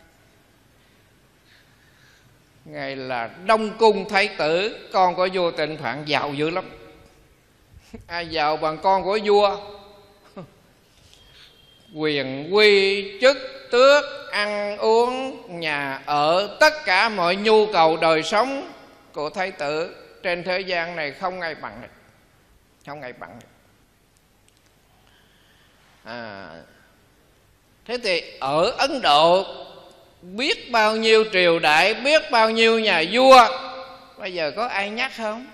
Ngài là Đông Cung Thái tử, con của vua Tịnh Phạn, giàu dữ lắm. Ai giàu bằng con của vua? Quyền quy chức tước, ăn uống, nhà ở, tất cả mọi nhu cầu đời sống của Thái tử trên thế gian này không ai bằng được. Không ai bằng được. Thế thì ở Ấn Độ biết bao nhiêu triều đại, biết bao nhiêu nhà vua, bây giờ có ai nhắc không?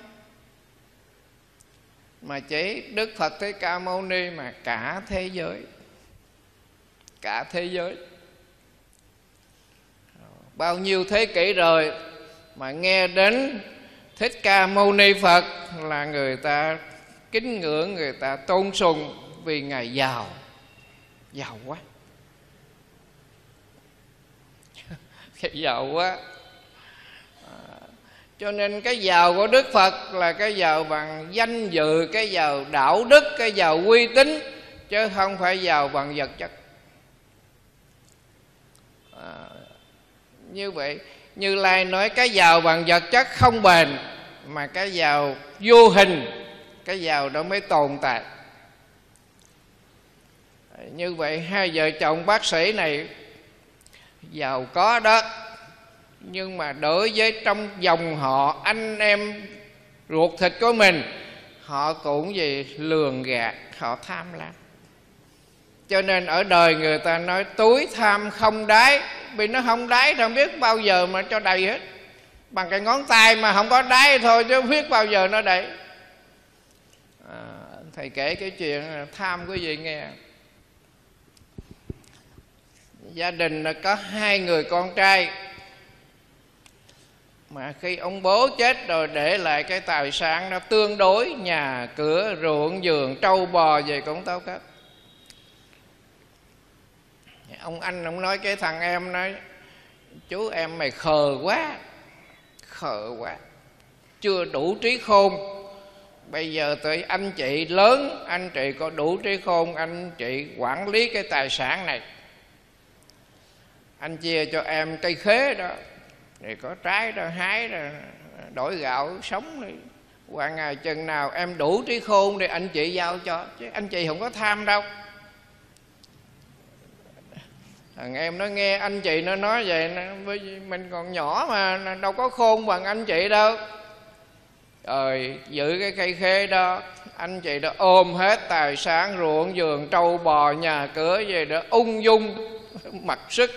Mà chỉ Đức Phật Thích Ca Mâu Ni mà cả thế giới. Cả thế giới. Bao nhiêu thế kỷ rồi mà nghe đến Thích Ca Mâu Ni Phật là người ta kính ngưỡng, người ta tôn sùng, vì Ngài giàu. Giàu quá. Giàu quá. Cho nên cái giàu của Đức Phật là cái giàu bằng danh dự, cái giàu đạo đức, cái giàu uy tín, chứ không phải giàu bằng vật chất. Như vậy Như Lai nói cái giàu bằng vật chất không bền, mà cái giàu vô hình, cái giàu đó mới tồn tại. Như vậy hai vợ chồng bác sĩ này giàu có đó, nhưng mà đối với trong dòng họ anh em ruột thịt của mình, họ cũng gì lường gạt, họ tham lam. Cho nên ở đời người ta nói túi tham không đáy. Vì nó không đáy thì không biết bao giờ mà cho đầy hết. Bằng cái ngón tay mà không có đáy thôi, chứ không biết bao giờ nó đầy. Thầy kể cái chuyện tham quý vị nghe. Gia đình có 2 người con trai, mà khi ông bố chết rồi để lại cái tài sản nó tương đối, nhà cửa ruộng vườn trâu bò gì cũng tao cấp. Ông anh ông nói cái thằng em nói: chú em mày khờ quá, khờ quá, chưa đủ trí khôn. Bây giờ tới anh chị lớn, anh chị có đủ trí khôn, anh chị quản lý cái tài sản này. Anh chia cho em cây khế đó, thì có trái đó hái rồi đổi gạo sống đi. Qua ngày chừng nào em đủ trí khôn thì anh chị giao cho, chứ anh chị không có tham đâu. Thằng em nó nghe anh chị nó nói vậy, mình còn nhỏ mà đâu có khôn bằng anh chị đâu. Rồi giữ cái cây khế đó, anh chị đã ôm hết tài sản ruộng vườn trâu bò nhà cửa gì đó, ung dung mặc sức.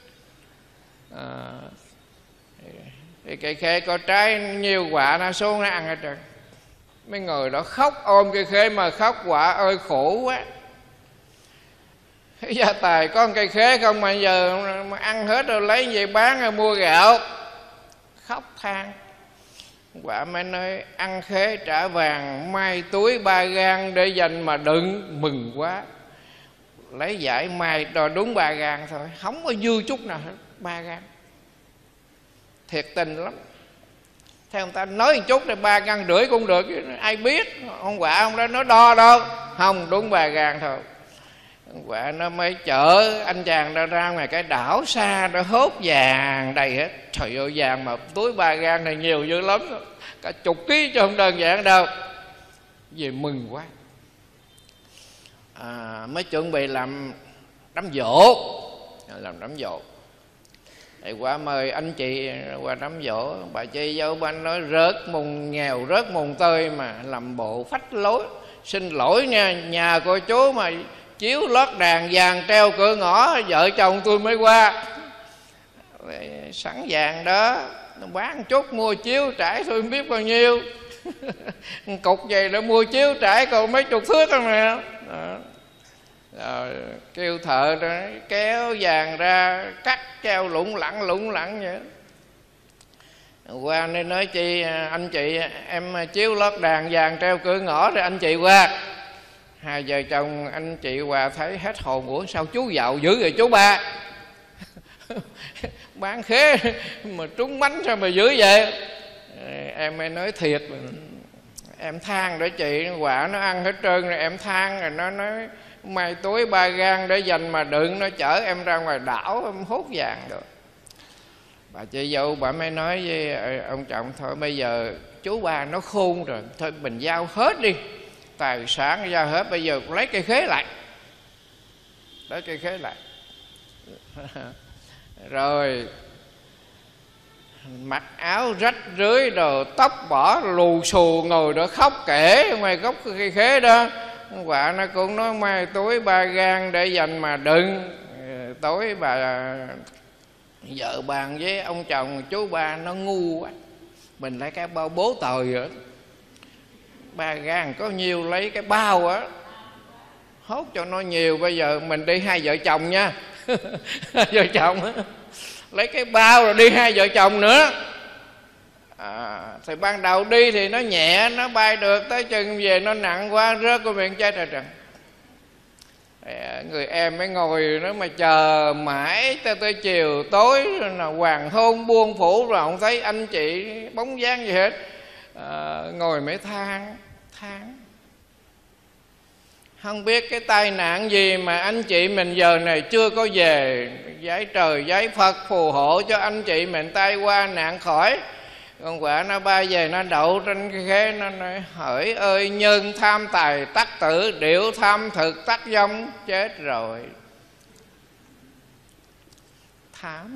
Thì cây khế có trái nhiều quả nó xuống nó ăn hết trơn. Mấy người đó khóc, ôm cây khế mà khóc: quả ơi khổ quá, gia tài có một cây khế không mà giờ mà ăn hết rồi lấy gì bán rồi mua gạo. Khóc than. Quả mới nói: ăn khế trả vàng, mai túi 3 gang để dành mà đựng. Mừng quá, lấy giải mai đòi đúng 3 gang thôi, không có dư chút nào hết. 3 gang thiệt tình lắm. Theo ông ta nói một chút thì 3,5 gang cũng được, ai biết. Ông quả ông đó nó đo đâu, không, đúng 3 gang thôi. Ông quả nó mới chở anh chàng ra ra ngoài cái đảo xa, nó hốt vàng đầy hết. Trời ơi, vàng mà túi 3 gang này nhiều dữ lắm, cả chục ký chứ không đơn giản đâu. Về mừng quá. Mới chuẩn bị làm đám giỗ. Làm đám giỗ thì qua mời anh chị qua đám giỗ. Bà chị dâu banh nói: rớt mùng nghèo, rớt mùng tơi mà làm bộ phách lối. Xin lỗi nha, nhà của chú mà chiếu lót đàn vàng treo cửa ngõ, vợ chồng tôi mới qua. Sẵn vàng đó, nó bán chút mua chiếu trải tôi không biết bao nhiêu. Cục vậy để mua chiếu trải còn mấy chục thước thôi nè. Rồi kêu thợ đó kéo vàng ra cắt treo lủng lẳng vậy. Qua nên nói chị, anh chị em chiếu lót đàn vàng treo cửa ngõ rồi anh chị qua. Hai vợ chồng anh chị Hòa thấy hết hồn. Ủa sao chú giàu dữ vậy chú ba? Bán khế mà trúng bánh sao mà dữ vậy? Em mới nói thiệt, em than để chị Hòa nó ăn hết trơn rồi em than. Rồi nó nói mai tối 3 gang để dành mà đựng, nó chở em ra ngoài đảo em hốt vàng được. Bà chị dâu bà mới nói với ông chồng thôi bây giờ chú ba nó khôn rồi, thôi mình giao hết đi, tài sản giao hết, bây giờ lấy cây khế lại. Lấy cây khế lại. Rồi mặc áo rách rưới rồi tóc bỏ lù xù ngồi đó khóc kể ngoài gốc cây khế đó. Quả nó cũng nói mai tối 3 gang để dành mà đựng. Tối bà vợ bàn với ông chồng chú ba nó ngu quá, mình lấy cái bao bố tời vậy, 3 gang có nhiêu lấy cái bao á, hốt cho nó nhiều. Bây giờ mình đi 2 vợ chồng nha. 2 vợ chồng á, lấy cái bao rồi đi 2 vợ chồng nữa. Thì ban đầu đi thì nó nhẹ, nó bay được, tới chừng về nó nặng quá rớt của miệng chết rồi trần. Người em mới ngồi nó mà chờ mãi tới chiều tối là hoàng hôn buông phủ rồi không thấy anh chị bóng dáng gì hết. Ngồi mới than. Không biết cái tai nạn gì mà anh chị mình giờ này chưa có về. Giái trời giái Phật phù hộ cho anh chị mình tai qua nạn khỏi. Con quả nó bay về nó đậu trên cái khế, nó nói hỡi ơi nhân tham tài tắc tử, điệu tham thực tắc vong. Chết rồi. Tham.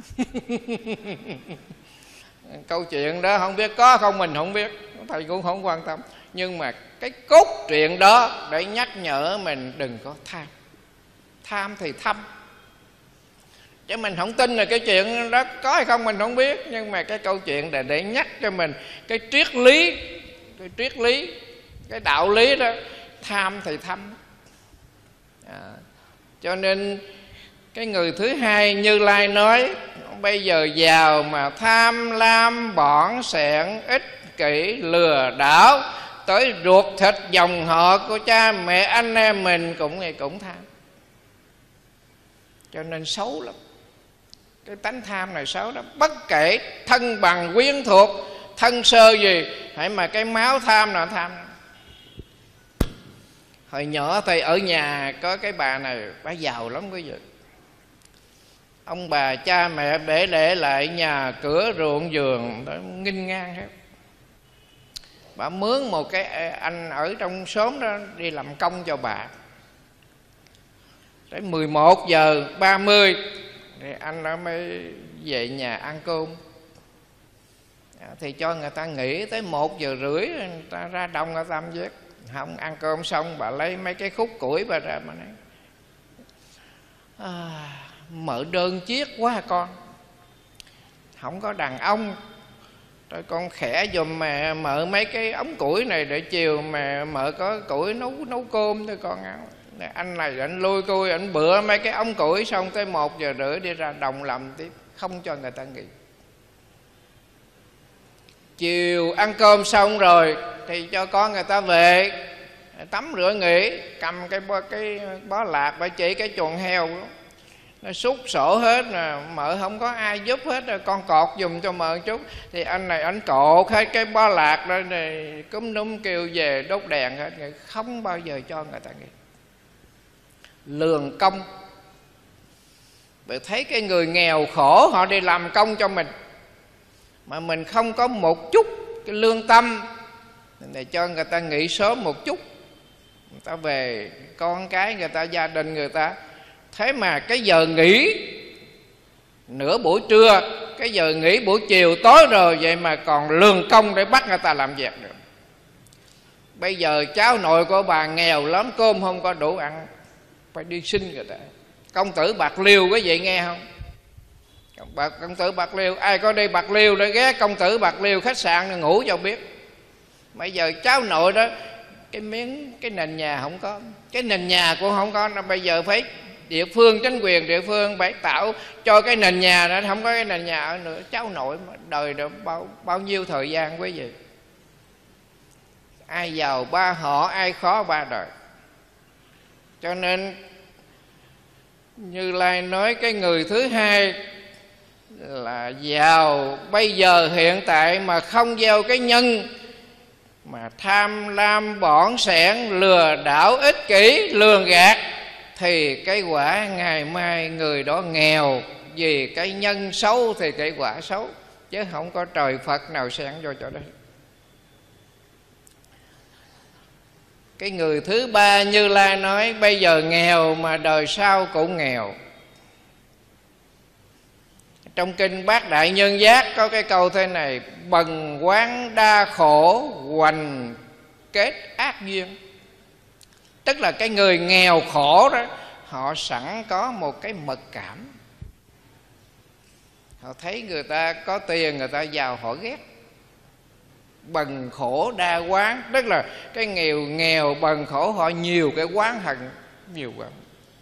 Câu chuyện đó không biết có không mình không biết, thầy cũng không quan tâm. Nhưng mà cái cốt truyện đó để nhắc nhở mình đừng có tham. Tham thì thâm, chứ mình không tin là cái chuyện đó có hay không mình không biết. Nhưng mà cái câu chuyện là để nhắc cho mình cái triết lý, cái đạo lý đó. Tham thì thâm. Cho nên cái người thứ hai Như Lai nói bây giờ giàu mà tham lam bỏn sẻn ích kỷ lừa đảo, tới ruột thịt dòng họ của cha mẹ anh em mình cũng tham. Cho nên xấu lắm. Cái tánh tham này xấu lắm. Bất kể thân bằng quyến thuộc, thân sơ gì, hãy mà cái máu tham là tham. Hồi nhỏ thầy ở nhà có cái bà này, bà giàu lắm quý vị. Ông bà cha mẹ để lại nhà cửa ruộng vườn nghinh ngang hết. Bà mướn một cái anh ở trong xóm đó đi làm công cho bà. Tới 11:30 thì anh đó mới về nhà ăn cơm. Thì cho người ta nghỉ tới 1:30 người ta ra đông người ta ăn giết. Không ăn cơm xong bà lấy mấy cái khúc củi bà ra mà nói mở đơn chiếc quá con, không có đàn ông, rồi con khẽ giùm mẹ mở mấy cái ống củi này để chiều mẹ mở có củi nấu cơm thôi con ăn. Anh này anh lui cui anh bựa mấy cái ống củi xong tới 1:30 đi ra đồng làm tiếp, không cho người ta nghỉ. Chiều ăn cơm xong rồi thì cho con người ta về tắm rửa nghỉ, cầm cái bó lạc bà chỉ cái chuồng heo đó. Nó xúc sổ hết nè, mợ không có ai giúp hết rồi, con cột dùm cho mợ chút. Thì anh này anh cột hết cái bó lạc đó này, cúm núm kêu về đốt đèn hết, không bao giờ cho người ta nghỉ. Lường công. Bởi thấy cái người nghèo khổ họ đi làm công cho mình mà mình không có một chút cái lương tâm để cho người ta nghỉ sớm một chút, người ta về con cái người ta, gia đình người ta. Thế mà cái giờ nghỉ nửa buổi trưa, cái giờ nghỉ buổi chiều tối rồi, vậy mà còn lường công để bắt người ta làm việc được. Bây giờ cháu nội của bà nghèo lắm, cơm không có đủ ăn, phải đi xin người ta. Công tử Bạc Liêu quý vị nghe không? Công tử Bạc Liêu, ai có đi Bạc Liêu để ghé công tử Bạc Liêu khách sạn ngủ cho biết. Bây giờ cháu nội đó, cái nền nhà không có, cái nền nhà cũng không có, bây giờ phải địa phương, chính quyền địa phương phải tạo cho cái nền nhà đó, không có cái nền nhà ở nữa. Cháu nội đời được bao nhiêu thời gian quý vị? Ai giàu ba họ, ai khó ba đời. Cho nên Như Lai nói cái người thứ hai là giàu bây giờ hiện tại mà không gieo cái nhân, mà tham lam bỏn sẻn, lừa đảo ích kỷ, lường gạt, thì cái quả ngày mai người đó nghèo. Vì cái nhân xấu thì cái quả xấu, chứ không có trời Phật nào xen vô chỗ đó. Cái người thứ ba Như Lai nói bây giờ nghèo mà đời sau cũng nghèo. Trong kinh Bát Đại Nhân Giác có cái câu thế này: bần quán đa khổ, hoành kết ác duyên. Tức là cái người nghèo khổ đó, họ sẵn có một cái mặc cảm. Họ thấy người ta có tiền, người ta giàu, họ ghét. Bần khổ đa quán, tức là cái nghèo bần khổ, họ nhiều cái oán hận, nhiều quá.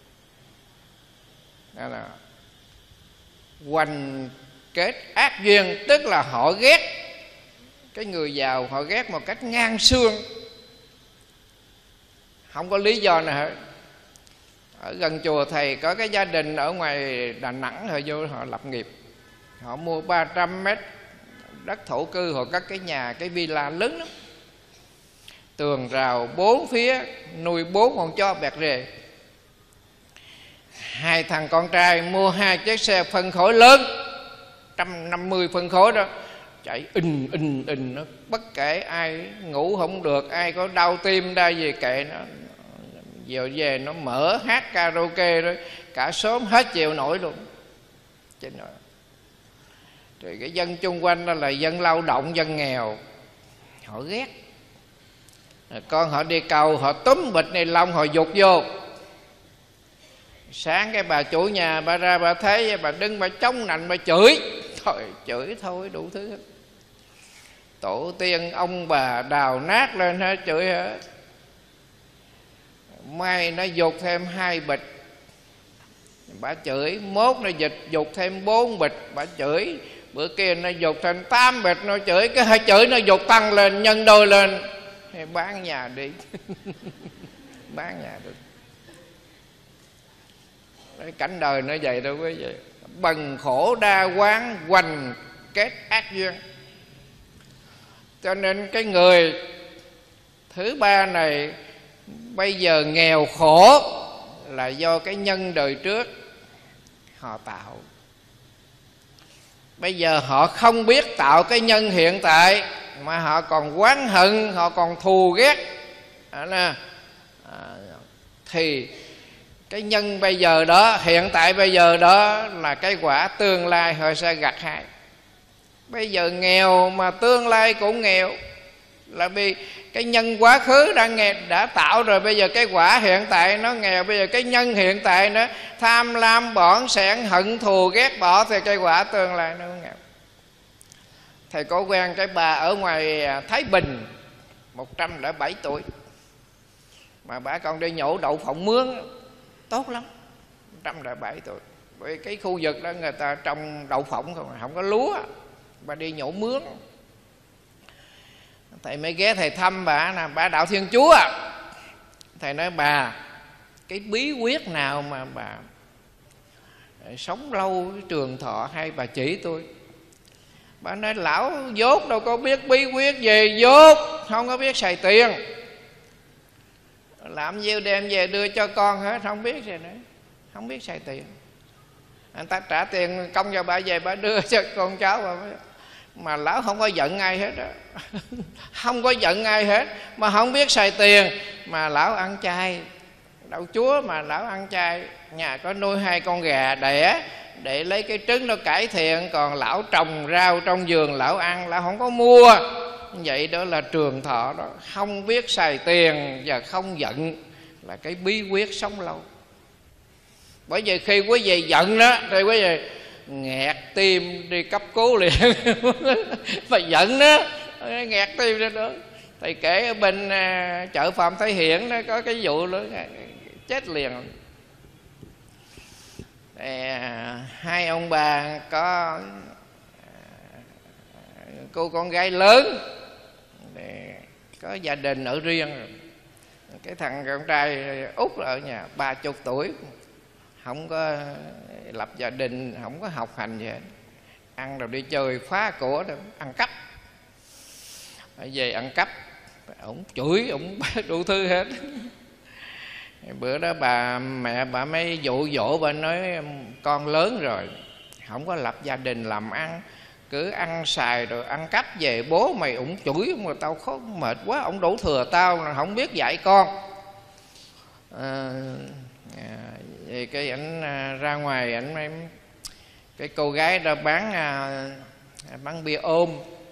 Đó là hoành kết ác duyên, tức là họ ghét cái người giàu, họ ghét một cách ngang xương, không có lý do nào hết. Ở gần chùa thầy có cái gia đình ở ngoài Đà Nẵng, họ vô họ lập nghiệp, họ mua 300 mét đất thổ cư, họ cất cái nhà, cái villa lớn lắm, tường rào 4 phía, nuôi 4 con chó bẹt rề. 2 thằng con trai mua 2 chiếc xe phân khối lớn, 150 phân khối đó, chạy in nó, bất kể ai ngủ không được, ai có đau tim đau gì kệ nó, giờ về nó mở hát karaoke đó, cả xóm hết chịu nổi luôn. Thì cái dân chung quanh đó là dân lao động, dân nghèo, họ ghét. Con họ đi cầu, họ túm bịch ni lông, họ dục vô. Sáng cái bà chủ nhà bà ra, bà thấy, bà đứng bà chống nạnh, bà chửi. Thôi chửi thôi, đủ thứ hết. Tổ tiên ông bà đào nát lên hết, chửi hết. Mai nó dục thêm 2 bịch, bà chửi. Mốt nó dục thêm 4 bịch, bà chửi. Bữa kia nó dục thêm 8 bịch, nó chửi. Cái hơi chửi nó dục tăng lên, nhân đôi lên. Thì bán nhà đi. Bán nhà đi. Đấy, cảnh đời nó vậy đâu quý vị. Bần khổ đa quán, hoành kết ác duyên. Cho nên cái người thứ ba này bây giờ nghèo khổ là do cái nhân đời trước họ tạo. Bây giờ họ không biết tạo cái nhân hiện tại, mà họ còn oán hận, họ còn thù ghét. Thì cái nhân bây giờ đó, hiện tại bây giờ đó là cái quả tương lai họ sẽ gặt hái. Bây giờ nghèo mà tương lai cũng nghèo, là vì cái nhân quá khứ đã tạo rồi. Bây giờ cái quả hiện tại nó nghèo. Bây giờ cái nhân hiện tại nó tham lam bỏn sẻn, hận thù ghét bỏ, thì cái quả tương lai nó nghèo. Thầy có quen cái bà ở ngoài Thái Bình, 107 tuổi, mà bà còn đi nhổ đậu phộng mướn, tốt lắm, 107 tuổi. Bởi cái khu vực đó người ta trồng đậu phộng không có lúa, bà đi nhổ mướn. Thầy mới ghé thầy thăm bà nè, bà đạo Thiên Chúa. Thầy nói bà, cái bí quyết nào mà bà sống lâu trường thọ hay bà chỉ tôi. Bà nói lão dốt đâu có biết bí quyết gì, dốt không có biết xài tiền, làm nhiêu đem về đưa cho con hết, không biết gì nữa, không biết xài tiền. Anh ta trả tiền công cho bà về, bà đưa cho con cháu bà. Mà lão không có giận ai hết đó. Không có giận ai hết, mà không biết xài tiền. Mà lão ăn chay, đạo Chúa mà lão ăn chay. Nhà có nuôi 2 con gà đẻ để lấy cái trứng nó cải thiện. Còn lão trồng rau trong vườn lão ăn, lão không có mua. Vậy đó là trường thọ đó. Không biết xài tiền và không giận là cái bí quyết sống lâu. Bởi vì khi quý vị giận đó thì quý vị nghẹt tim đi cấp cứu liền. Mà giận đó nghẹt tim lên đó. Thầy kể ở bên chợ Phạm Thái Hiện đó có cái vụ đó chết liền. Hai ông bà có cô con gái lớn, có gia đình ở riêng. Cái thằng con trai út ở nhà 30 tuổi, không có lập gia đình, không có học hành gì hết, ăn rồi đi chơi phá của, ăn cắp. Về ăn cắp, ổng chửi, ổng đủ thứ hết. Bữa đó mẹ bà mới dụ dỗ, bà nói con lớn rồi, không có lập gia đình làm ăn, cứ ăn xài rồi ăn cắp về, bố mày ổng chửi mà tao khó mệt quá, ổng đổ thừa tao là không biết dạy con. Vậy cái ảnh ra ngoài, ảnh cái cô gái đó bán bia ôm,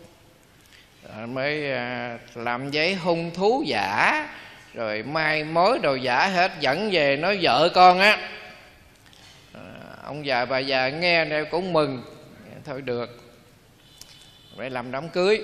mới làm giấy hung thú giả, rồi mai mối đồ giả hết, dẫn về nói vợ con á. Ông già bà già nghe này cũng mừng, thôi được, phải làm đám cưới.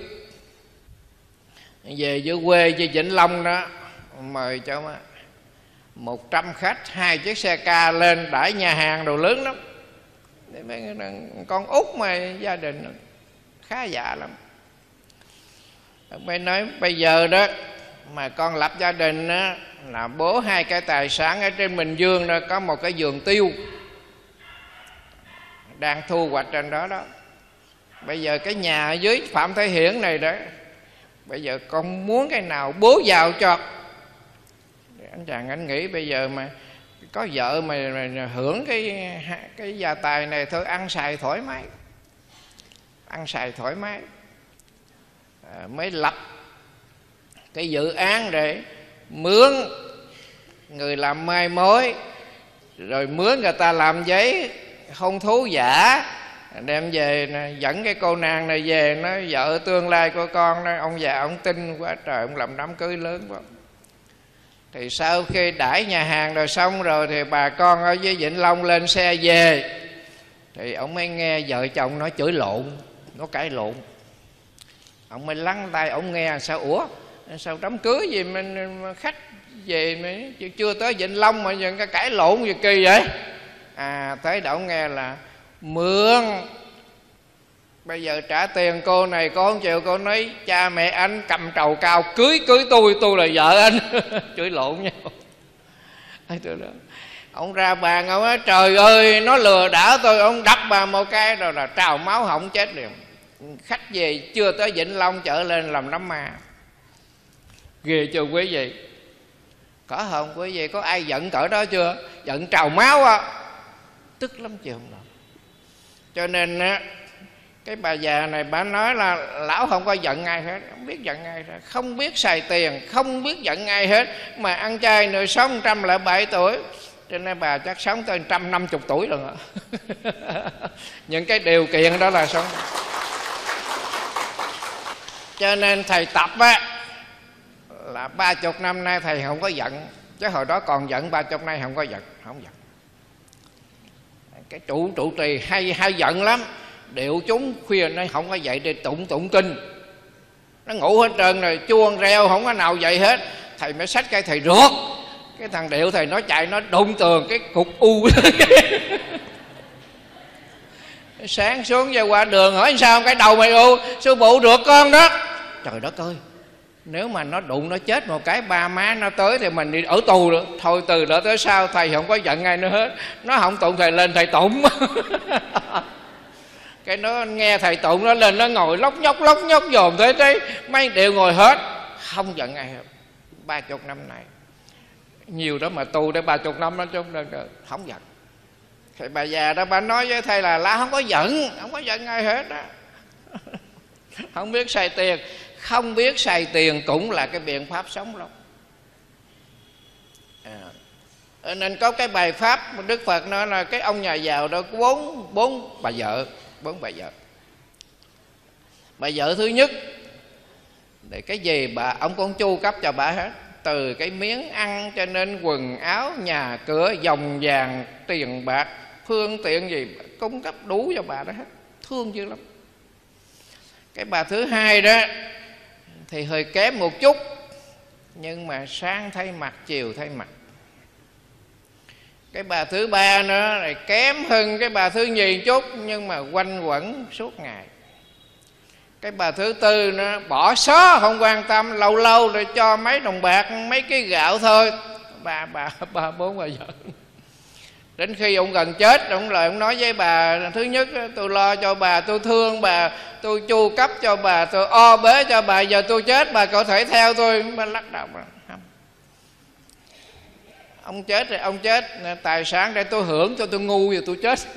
Về dưới quê dưới Vĩnh Long đó, mời cho 100 khách, 2 chiếc xe ca lên, đãi nhà hàng đồ lớn lắm. Để mấy con út mà gia đình khá giả lắm. Mới nói bây giờ đó mà con lập gia đình đó, là bố 2 cái tài sản ở trên Bình Dương đó, có một cái vườn tiêu đang thu hoạch trên đó đó. Bây giờ cái nhà ở dưới Phạm Thái Hiển này đó, bây giờ con muốn cái nào bố giao cho. Anh chàng anh nghĩ bây giờ mà có vợ mà hưởng cái gia tài này thôi, ăn xài thoải mái, ăn xài thoải mái. Mới lập cái dự án để mướn người làm mai mối, rồi mướn người ta làm giấy hôn thú giả, đem về dẫn cái cô nàng này về, nói vợ tương lai của con đó. Ông già ông tin quá trời, ông làm đám cưới lớn quá. Thì sau khi đãi nhà hàng rồi xong rồi, thì bà con ở dưới Vĩnh Long lên xe về, thì ông mới nghe vợ chồng nó chửi lộn, nó cãi lộn. Ông mới lắng tay, ông nghe sao, ủa sao đám cưới gì mình khách về mà chưa tới Vĩnh Long mà giờ cái cãi lộn gì kỳ vậy. Tới đó ông nghe là mượn, bây giờ trả tiền cô này, cô không chịu, cô nói cha mẹ anh cầm trầu cao cưới tôi là vợ anh. Chửi lộn nhau. Ông ra bàn, ông nói trời ơi nó lừa đảo tôi, ông đập bà một cái rồi là trào máu họng chết liền. Khách về chưa tới Vĩnh Long trở lên làm đám ma. Ghê chưa quý vị? Có không quý vị? Có ai giận cỡ đó chưa? Giận trào máu á, tức lắm chứ không đâu. Cho nên á, cái bà già này bà nói là lão không có giận ai hết, không biết giận ai hết, không biết xài tiền, không biết giận ai hết, mà ăn chay rồi sống 107 tuổi. Cho nên bà chắc sống tới 150 tuổi rồi. Những cái điều kiện đó là sống. Cho nên thầy tập á, là 30 năm nay thầy không có giận. Chứ hồi đó còn giận, 30 nay không có giận, không giận. Cái trụ trì hay giận lắm. Điệu chúng khuya nó không có dậy để tụng kinh, nó ngủ hết trơn rồi, chuông reo không có nào dậy hết. Thầy mới xách cái thầy rượt, cái thằng Điệu thầy nó chạy, nó đụng tường cái cục u. Sáng xuống về qua đường hỏi sao cái đầu mày u? Sư phụ rượt con đó. Trời đất ơi, nếu mà nó đụng nó chết một cái, ba má nó tới thì mình đi ở tù nữa. Thôi từ đó tới sau thầy không có giận ai nữa hết. Nó không tụng thầy lên thầy tụng. Cái nó nghe thầy tụng nó lên, nó ngồi lóc nhóc dồn tới đấy, mấy đều ngồi hết, không giận ai hết. 30 năm nay nhiều đó mà tu để 30 năm đó, chứ không giận. Thì bà già đó bà nói với thầy là la không có giận, không có giận ai hết đó. Không biết xài tiền, không biết xài tiền cũng là cái biện pháp sống lắm. Nên có cái bài pháp Đức Phật nói là cái ông nhà giàu đó có bốn bà vợ. Bà vợ thứ nhất để cái gì ông con chu cấp cho bà hết, từ cái miếng ăn cho nên quần áo, nhà cửa, vòng vàng, tiền bạc, phương tiện gì cung cấp đủ cho bà đó hết, thương dữ lắm. Cái bà thứ hai đó thì hơi kém một chút, nhưng mà sáng thấy mặt, chiều thấy mặt. Cái bà thứ ba nữa lại kém hơn cái bà thứ nhì chút, nhưng mà quanh quẩn suốt ngày. Cái bà thứ tư nữa bỏ xó không quan tâm, lâu lâu để cho mấy đồng bạc, mấy cái gạo thôi. Ba bốn bà vợ. Đến khi ông gần chết, ông nói với bà thứ nhất: tôi lo cho bà, tôi thương bà, tôi chu cấp cho bà, tôi o bế cho bà, giờ tôi chết bà có thể theo tôi. Bà lắc đầu: không. Ông chết rồi, ông chết, tài sản để tôi hưởng cho tôi ngu rồi tôi chết.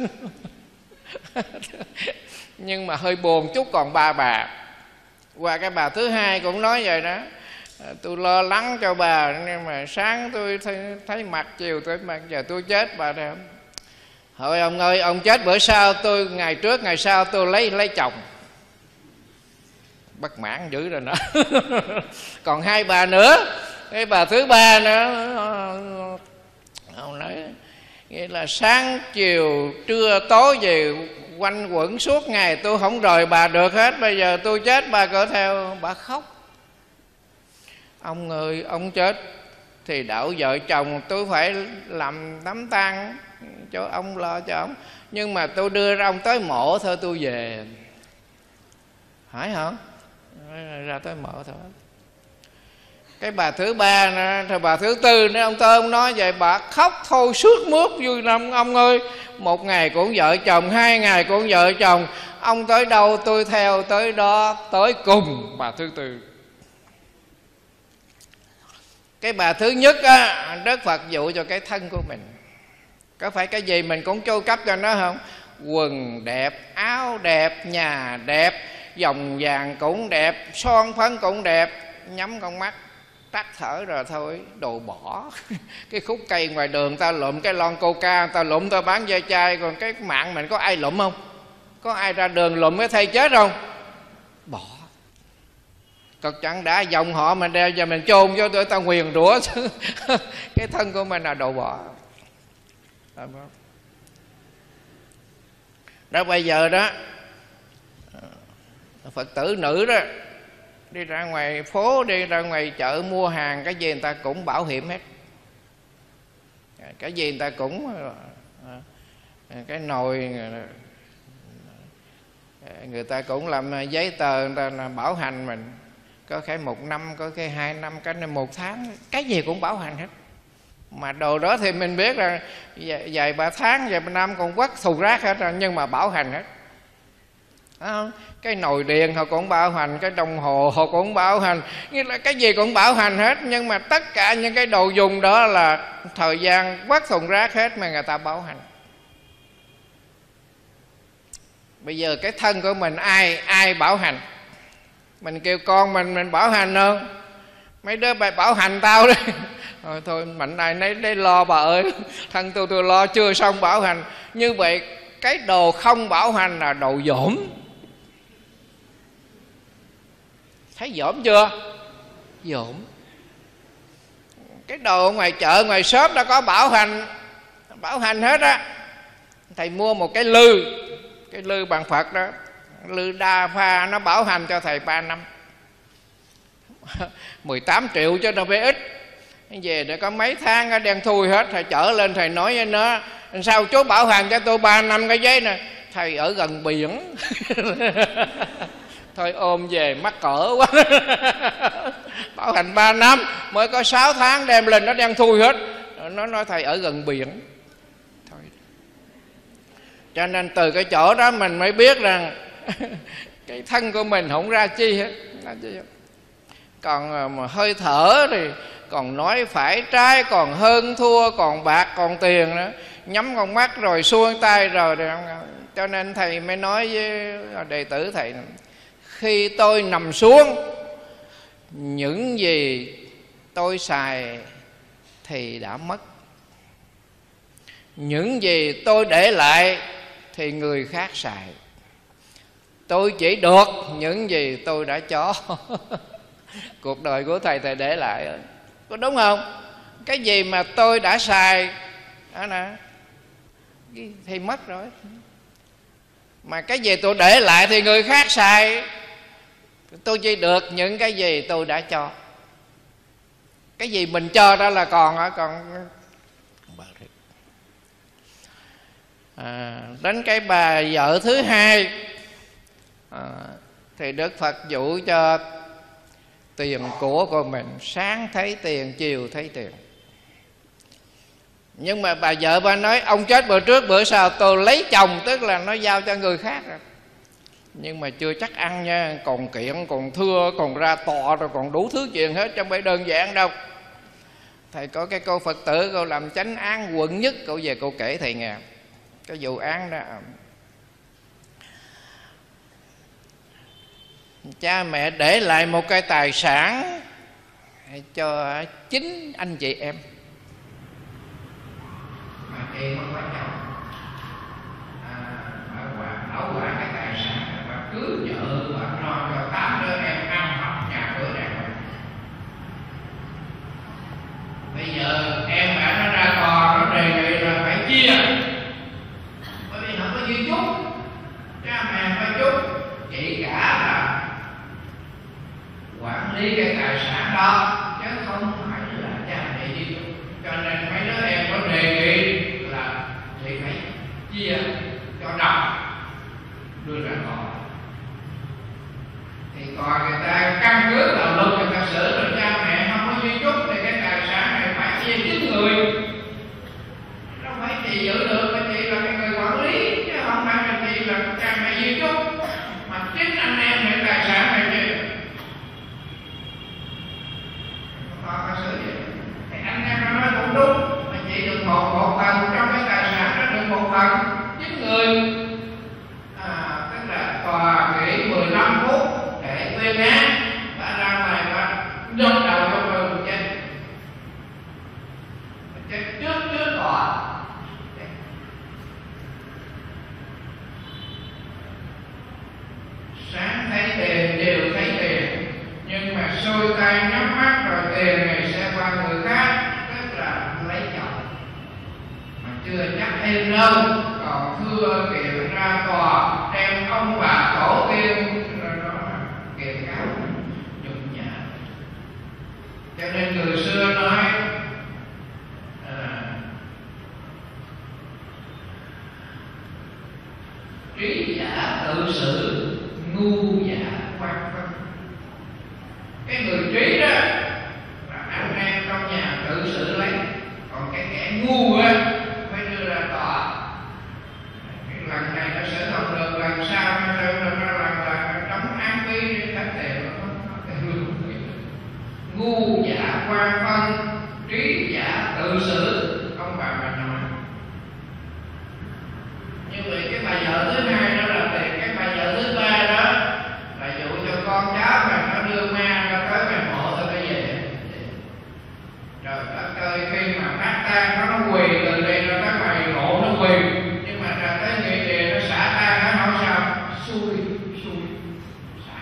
Nhưng mà hơi buồn chút còn ba bà. Qua cái bà thứ hai cũng nói vậy đó: tôi lo lắng cho bà, nhưng mà sáng tôi thấy mặt, chiều tôi mặt, giờ tôi chết bà đâu. Thôi ông ơi, ông chết bữa sau, tôi ngày trước ngày sau tôi lấy chồng. Bất mãn dữ rồi nữa. Còn hai bà nữa. Cái bà thứ ba nữa, ông nói nghĩa là sáng chiều trưa tối về quanh quẩn suốt ngày, tôi không rời bà được hết, bây giờ tôi chết bà cỡ theo. Bà khóc: ông ơi, ông chết thì đạo vợ chồng tôi phải làm đám tang cho ông, lo cho ông, nhưng mà tôi đưa ra ông tới mộ thôi tôi về. Hỏi hả? Ra tới mộ thôi. Cái bà thứ ba nữa, rồi bà thứ tư nữa, ông Tôm nói vậy, bà khóc thôi suốt mướt vui năm. Ông ơi, một ngày cũng vợ chồng, hai ngày cũng vợ chồng, ông tới đâu tôi theo tới đó, tới cùng. Bà thứ tư. Cái bà thứ nhất á, Đức Phật dụ cho cái thân của mình. Có phải cái gì mình cũng chu cấp cho nó không? Quần đẹp, áo đẹp, nhà đẹp, vòng vàng cũng đẹp, son phấn cũng đẹp. Nhắm con mắt tắt thở rồi thôi, đồ bỏ. Cái khúc cây ngoài đường ta lụm cái lon coca, ta lụm ta bán ve chai, còn cái mạng mình có ai lụm không? Có ai ra đường lụm cái thay chết không? Bỏ. Cực chẳng đã dòng họ mình đeo và mình chôn cho tụi ta nguyền rủa chứ. Cái thân của mình là đồ bỏ. Đó bây giờ đó, Phật tử nữ đó đi ra ngoài phố, đi ra ngoài chợ mua hàng, cái gì người ta cũng bảo hiểm hết. Cái gì người ta cũng, cái nồi người ta cũng làm giấy tờ, người ta là bảo hành mình. Có cái 1 năm, có cái 2 năm, cái 1 tháng, cái gì cũng bảo hành hết. Mà đồ đó thì mình biết là vài 3 tháng, vài 3 năm còn quất thù rác hết rồi, nhưng mà bảo hành hết. Không? Cái nồi điện họ cũng bảo hành, cái đồng hồ họ cũng bảo hành, nghĩa là cái gì cũng bảo hành hết. Nhưng mà tất cả những cái đồ dùng đó là thời gian quất thùng rác hết mà người ta bảo hành. Bây giờ cái thân của mình ai bảo hành? Mình kêu con mình bảo hành không? Mấy đứa bài bảo hành tao đi. Thôi mạnh này nấy để lo bà ơi. Thân tôi lo chưa xong bảo hành. Như vậy cái đồ không bảo hành là đồ dỗm. Thấy dỗm chưa? Dỗm. Cái đồ ngoài chợ, ngoài shop đã có bảo hành hết á. Thầy mua một cái lư bằng Phật đó, lư đa pha, nó bảo hành cho thầy 3 năm. 18 triệu cho nó phải ít. Về để có mấy tháng nó đen thui hết. Thầy chở lên thầy nói với nó: sao chú bảo hành cho tôi 3 năm cái giấy nè? Thầy ở gần biển. Thôi ôm về mắc cỡ quá. Bảo hành 3 năm, mới có 6 tháng đem lên nó đen thui hết. Nó nói thầy ở gần biển. Thôi. Cho nên từ cái chỗ đó mình mới biết rằng cái thân của mình không ra chi hết. Còn mà hơi thở thì còn nói phải trái, còn hơn thua, còn bạc, còn tiền nữa. Nhắm con mắt rồi xuôi tay rồi. Cho nên thầy mới nói với đệ tử thầy: khi tôi nằm xuống, những gì tôi xài thì đã mất. Những gì tôi để lại thì người khác xài. Tôi chỉ được những gì tôi đã cho. Cuộc đời của thầy để lại, có đúng không? Cái gì mà tôi đã xài đó nè thì mất rồi. Mà cái gì tôi để lại thì người khác xài Tôi chỉ được những cái gì tôi đã cho. Cái gì mình cho đó là còn đến cái bà vợ thứ hai thì Đức Phật dụ cho tiền của mình, sáng thấy tiền, chiều thấy tiền. Nhưng mà bà vợ bà nói ông chết bữa trước bữa sau tôi lấy chồng, tức là nó giao cho người khác rồi. Nhưng mà chưa chắc ăn nha, còn kiện, còn thưa, còn ra tòa, rồi còn đủ thứ chuyện hết, chẳng phải đơn giản đâu. Thầy có cái cô Phật tử, cô làm chánh án quận nhất, cô về cô kể thầy nghe cái vụ án đó. Cha mẹ để lại một cái tài sản cho 9 anh chị em, mà chị không có chồng. Bảo quản cái tài sản, bà cưới vợ, bà lo cho 8 đứa em ăn học nhà cửa đàng hoàng. Bây giờ em bạn nó ra tòa, nó đề nghị là phải chia, bởi vì không có duyên chút, cha mẹ phải chút. Chị cả là quản lý cái tài sản đó, chứ không phải là cha mẹ duyên chút. Cho nên mấy đứa em có đề nghị là chị phải chia cho đồng, đưa ra tòa. Thì tòa người ta căn cứ vào luật, người ta xử là cha mẹ không có duy chút thì cái tài sản này phải chia 9 người. Đâu phải chị giữ được, mà chị là cái người quản lý, chứ không phải là chị là cha mẹ duy chút. Mà 9 anh em cái tài sản này chứ tòa có xử gì? Thì anh em nó nói cũng đúng, mà chị được một phần trong cái tài sản đó, được một phần 9 người. Tức là tòa nghỉ 15 phút để tuyên án, và ra ngoài và đâm đầu trong người chết trước tòa. Sáng thấy tiền, chiều thấy tiền, nhưng mà xuôi tay nhắm mắt rồi tiền này sẽ qua người khác, tức là lấy chồng. Mà chưa chắc thêm đâu, còn thưa kiện ra tòa, đem ông bà tổ tiên rồi đó kiện cáo nhục nhã. Cho nên người xưa nói trí giả tự sự, ngu giả quan phân. Cái người trí đó là anh em trong nhà tự xử lấy, còn cái kẻ ngu á mới đưa ra tòa. Cái lần này nó sẽ không được, lần sau nó sẽ lần là đóng án phí để thánh tiền. Ngu giả quan phân, trí giả tự xử, ông bà mình nói. Như vậy cái bà vợ thứ hai đó là tiền, cái bà vợ thứ ba đó là dụ cho con cháu mà nó đưa ma ra tới ngày mộ thôi cái gì. Trời đất ơi, khi mà phát tan nó quỳ từ đây ra tới ngày mộ nó quỳ, nhưng mà ra tới nghĩa địa nó xả tan nó không sao, xui xả.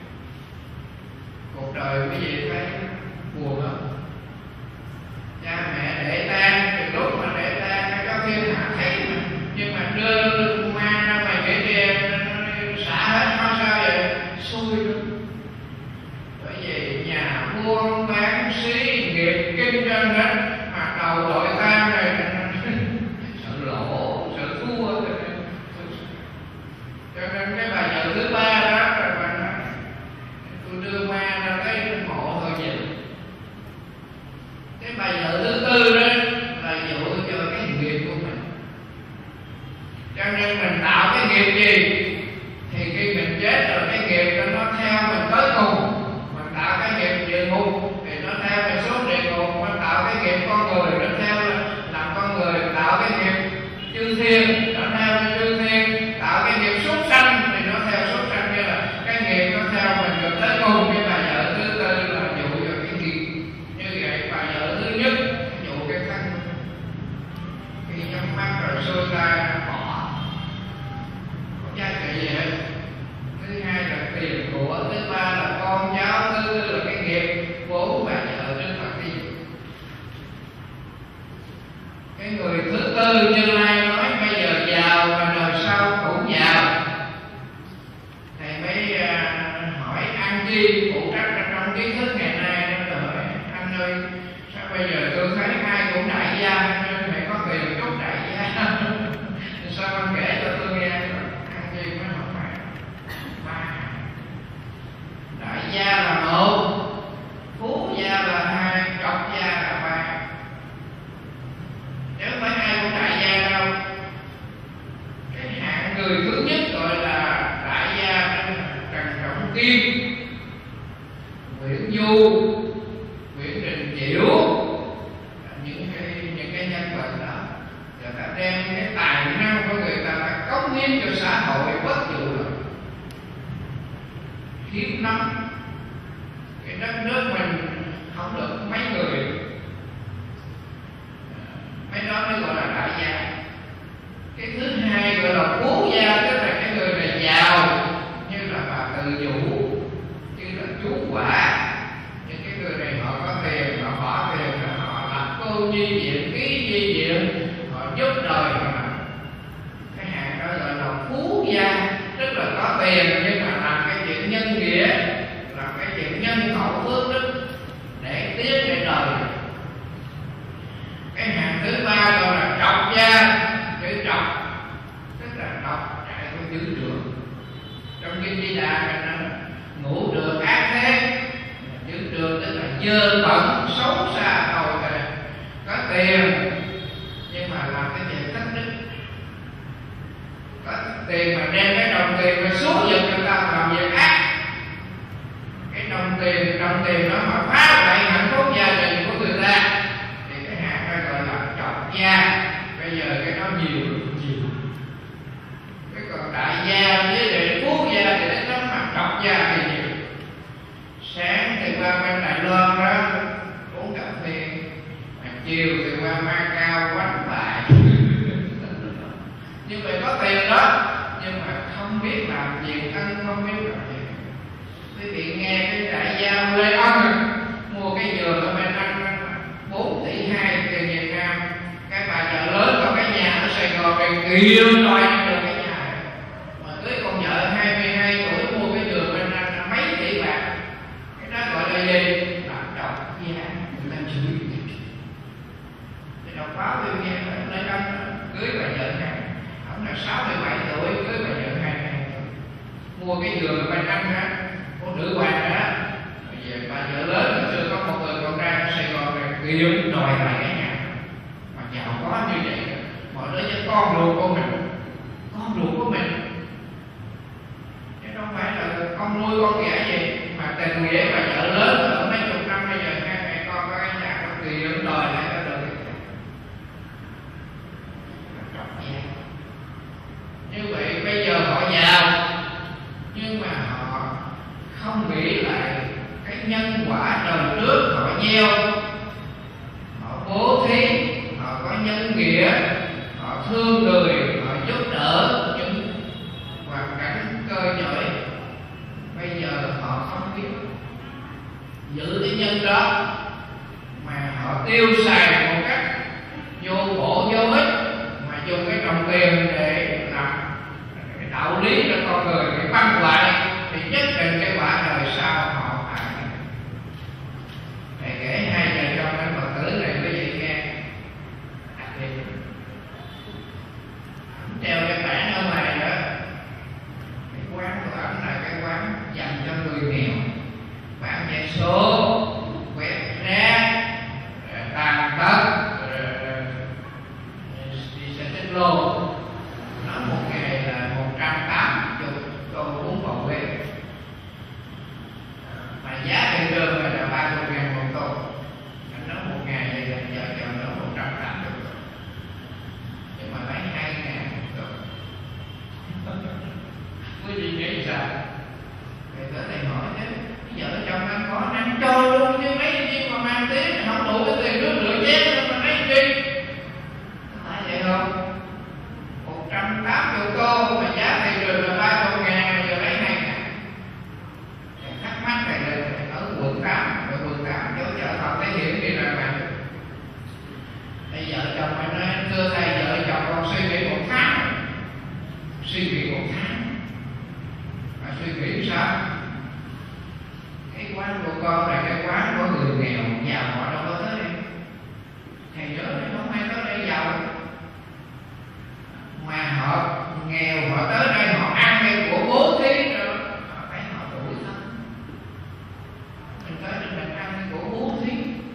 Cuộc đời cái gì phải buồn không? Cha mẹ để tan thì lúc mà để tan nó cho thiên hạ thấy mà, nhưng mà đưa ma ra ngoài nghĩa địa nó xả hết không sao vậy, xui luôn. Bởi vì nhà buôn bán xí nghiệp kinh doanh hết, mà đầu đội tan này sợ lỗ, sợ thua. Cho nên cái bà vợ thứ ba đó rồi bà nói tôi đưa ma ra cái mộ thôi vậy. Cái bà vợ thứ tư đó là dụ cho cái nghiệp của mình. Cho nên mình tạo cái nghiệp gì thì khi mình chết rồi cái nghiệp đó nó theo mình tới cùng. Mình tạo cái nghiệp địa ngục thì nó theo mình xuống địa ngục. Mình tạo cái nghiệp con người nó theo làm con người. Tạo cái nghiệp chư thiên nó theo chư thiên. Tạo cái nghiệp súc sanh thì nó theo súc sanh. Như là cái nghiệp nó theo mình rồi tới cùng. Cái bà vợ thứ tư là dụ cho cái nghiệp. Như vậy bà vợ thứ nhất dụ cái thân. Khi nhắm mắt rồi xuôi tay bỏ, không giá trị gì hết. Thứ hai là tiền của, thứ ba là con cháu, thứ tư là cái nghiệp của bà vợ Đức Phật đi. Cái người thứ tư Như Lai nói bây giờ giàu và đời sau cũng giàu. Thầy mới hỏi ăn chi phụ trách trong kiến thức ngày nay nó hỏi anh ơi sao bây giờ tôi thấy ai cũng đại gia nên mày có tiền chút đại gia sao anh kể cho tôi nghe. Ăn chi mới không phải ba. Đại gia là một, phú gia là hai, trọc gia là ba. Nếu phải ai cũng đại gia đâu. Cái hạng người thứ nhất gọi là đại gia Trần Trọng Kim, Nguyễn Du, Nguyễn Đình Chiểu, những cái nhân vật đó người ta đem cái tài năng của người ta đã cống hiến cho xã hội bất dụ rồi. Hiếm lắm cái đất nước mình không được mấy người, mấy đó mới gọi là đại gia. Cái thứ hai gọi là phú gia, tức là cái người này giàu như là bà Từ Vũ, như là chú Quả. Những cái người này họ có tiền, họ bỏ tiền, họ lập cô nhi viện, ký nhi viện, họ giúp đời mà. Cái hạng đó gọi là phú gia, tức là có tiền nhưng mà làm cái chuyện nhân nghĩa, làm cái chuyện nhân hậu phước đức để tiến cái đời. Cái hạng thứ ba gọi là trọc gia, chữ trọc tức là trọc chạy của chữ trường. Trong kinh Di Đà mình nói ngũ được ác thế, chữ trường tức là dơ bẩn xấu xa tồi tệ. Có tiền nhưng mà làm cái chuyện thất đức, có tiền mà đem cái đồng tiền mà xuống giật người ta làm việc ác. Cái đồng tiền đó mà phá hoại hạnh phúc gia đình của người ta thì cái hạng đó gọi là trọc gia. Bây giờ cái đó nhiều. Cái còn đại gia với lại phú gia thì nó mà trọc gia thì nhiều. Sáng thì qua bên Đài Loan đó uống cà phê, mà chiều thì qua Macau quánh bài. Nhưng mà có tiền đó nhưng mà không biết làm việc ăn, không biết làm việc. Quý vị nghe cái đại gia Lê Ân mua cái giường ở bên Anh 4,2 tỷ tiền Việt Nam. Cái bà vợ lớn có cái nhà ở Sài Gòn này kêu đòi được cái nhà này. Mà cưới con vợ 22 tuổi mua cái giường bên Anh là mấy tỷ bạc. Cái đó gọi là gì? Là trọc gia. Người ta chửi. Thì đọc báo tôi nghe Lê Ân cưới bà vợ này, ông là 67 tuổi cưới bà vợ 22 tuổi, mua cái giường ở bên Anh á, của nữ hoàng đó. Bây giờ bà vợ lớn hồi xưa có một người con trai ở Sài Gòn này kêu đòi lại cái nhà. Mà giàu có như vậy, mọi đứa cho con ruột của mình, chứ không phải là con nuôi con ghẻ gì mà tình nghĩa bà vợ lớn ở mấy chục năm bây giờ hai mẹ con có cái nhà có tiền đòi lại có được. Như vậy bây giờ họ giàu nhưng mà họ không nghĩ lại cái nhân quả đời trước họ gieo, họ bố thí, họ có nhân nghĩa, họ thương người, họ giúp đỡ những hoàn cảnh cơ nhởi. Bây giờ họ không biết giữ cái nhân đó mà họ tiêu xài một cách vô bổ vô ích, mà dùng cái đồng tiền để làm cái đạo lý cho con người để băng hoại, thì nhất định cái quả đời sau họ phải. Thầy kể hai vợ chồng anh Phật tử này quý vị nghe. Treo cái bảng ở ngoài đó, cái quán của ổng là cái quán dành cho người nghèo, bán vé số, quẹt rác, tàn tật, đi xe tích lô. con là cái quán có người nghèo giàu họ đâu có tới đây. Thầy nhớ này, không ai tới đây giàu, mà họ nghèo họ tới đây họ ăn cái của bố thí rồi họ thấy họ tủi thân. Mình tới đây mình ăn cái của bố thí,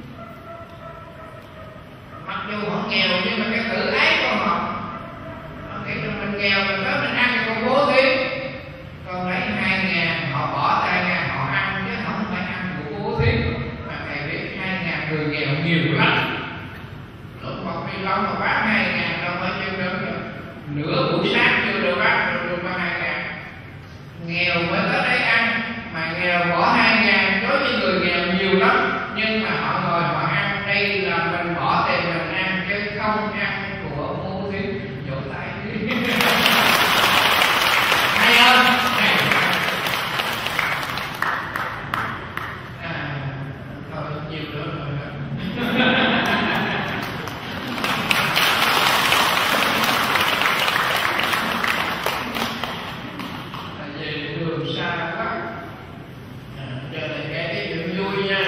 mặc dù họ nghèo nhưng mà cái tự ái của họ nghĩ là mình nghèo mình tới mình ăn cái của bố thí. Còn lấy 2.000 họ bỏ tay ra họ ăn chứ không phải ăn của bố thí. Mà thầy biết 2.000 người nghèo nhiều lắm. Lúc một đi lông mà bán 2.000 đâu phải chưa được rồi. Nửa buổi sáng chưa được bán rồi được có 2.000. Nghèo mới tới đấy ăn, mà nghèo bỏ 2.000 đối với người nghèo nhiều lắm. Nhưng mà họ ngồi họ ăn, đây là mình bỏ tiền mình ăn chứ không ăn của bố thí. Vỗ tay đi. Hay không? Hay. Thôi nhiều nữa rồi. Về đường xa quá, giờ thầy kể cái chuyện vui nha.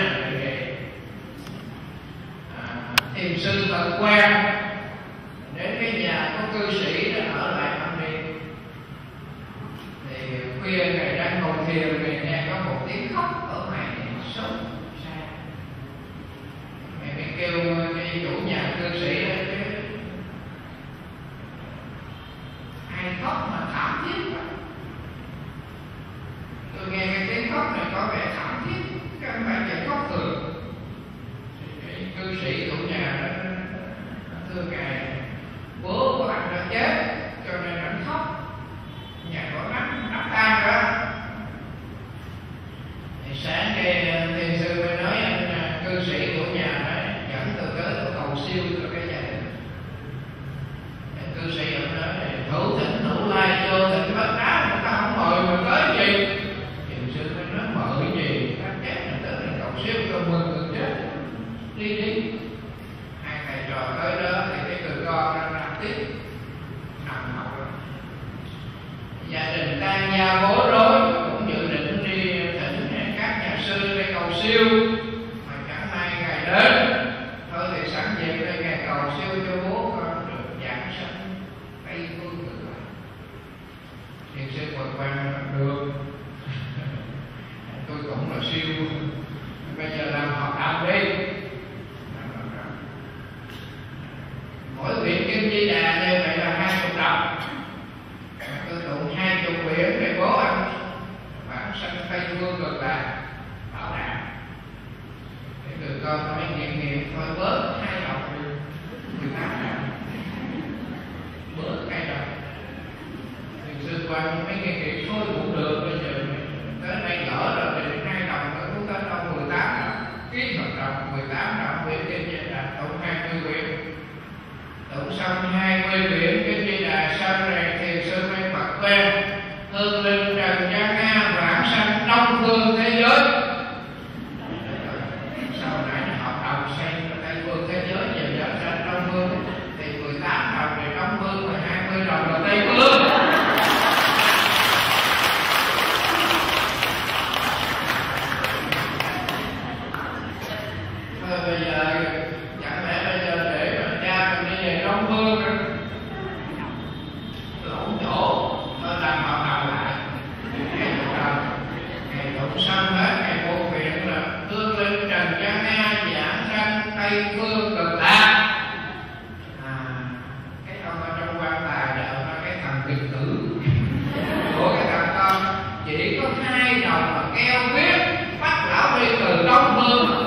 Thiền sư Phật quen đến cái nhà có cư sĩ đó ở lại thăm niệm. Thì khuya ngày đang ngồi thiền thì nghe có một tiếng khóc ở ngoài sốt xa. Mẹ mới kêu cái chủ nhà cư sĩ đó chứ ai khóc mà thảm thiết vậy. Tôi nghe cái tiếng khóc này có vẻ thảm thiết, căn bản chỉ khóc thường. Cái cư sĩ chủ nhà đó thưa ngài, bố của anh đã chết cho nên anh khóc, nhà có nắp tan đó. Thì sáng cái thiền sư mới nói anh cư sĩ chủ nhà đó dẫn tôi tới tôi cầu siêu cho cái gia đình. Cư sĩ ông nói thủ thỉnh thủ lai vô thỉnh bất đá, người ta không mời mà tới gì. Thiền sư mới nói mời cái gì, các chết là tới mình cầu siêu cho mừng người chết, đi đi. Hai thầy trò tới đó thì cái người con đang làm tiếp nằm học rồi. Gia đình tan gia bối rối, cũng dự định đi thỉnh các nhà sư để cầu siêu, mà chẳng may ngày đến. Thôi thì sẵn dịp đây ngày cầu siêu cho bố con được giảng sanh Tây Phương Cực Lạc. Thiền sư Phật quan được. Tôi cũng là siêu, bây giờ làm học đạo đi. Mỗi quyển Kinh Di Đà như vậy là 20 đồng. Tôi tụng 20 quyển để bố ăn bản sanh Tây Phương Cực Lạc bảo đảm. Cái người con nói nghiệm thôi bớt 2 đồng đi, 18 đồng, bớt 2 đồng. Thì sư quan mấy nghe nghiệm thôi cũng được, bây giờ tới đây lỡ rồi thì 2 đồng nữa cũng tới đâu 18 đồng, ký hợp đồng 18 đồng quyển Kinh Di Đà tụng 20 quyển. Tụng xong 20 quyển Kinh Di Đà sau này thiền sư mới Phật quen hương linh trần gian a vãng sanh đông phương thế giới. Sau này học đồng xây Tây Phương thế giới về vãng sanh đông phương thì 18 đồng thì đông phương và 20 đồng là Tây Phương. Thôi bây giờ chẳng lẽ bây giờ để mà cha mình đi về Đông Phương lộn chỗ, tôi làm hợp đồng lại. Ngày tụng xong hết, ngày bộ viện là hương linh trần gian a giảng sanh Tây Phương Cực Lạc. Cái ông ở trong quan tài là ông là cái thằng Việt tử của cái thằng con chỉ có 2 đồng mà keo viết bắt lão đi từ Đông Phương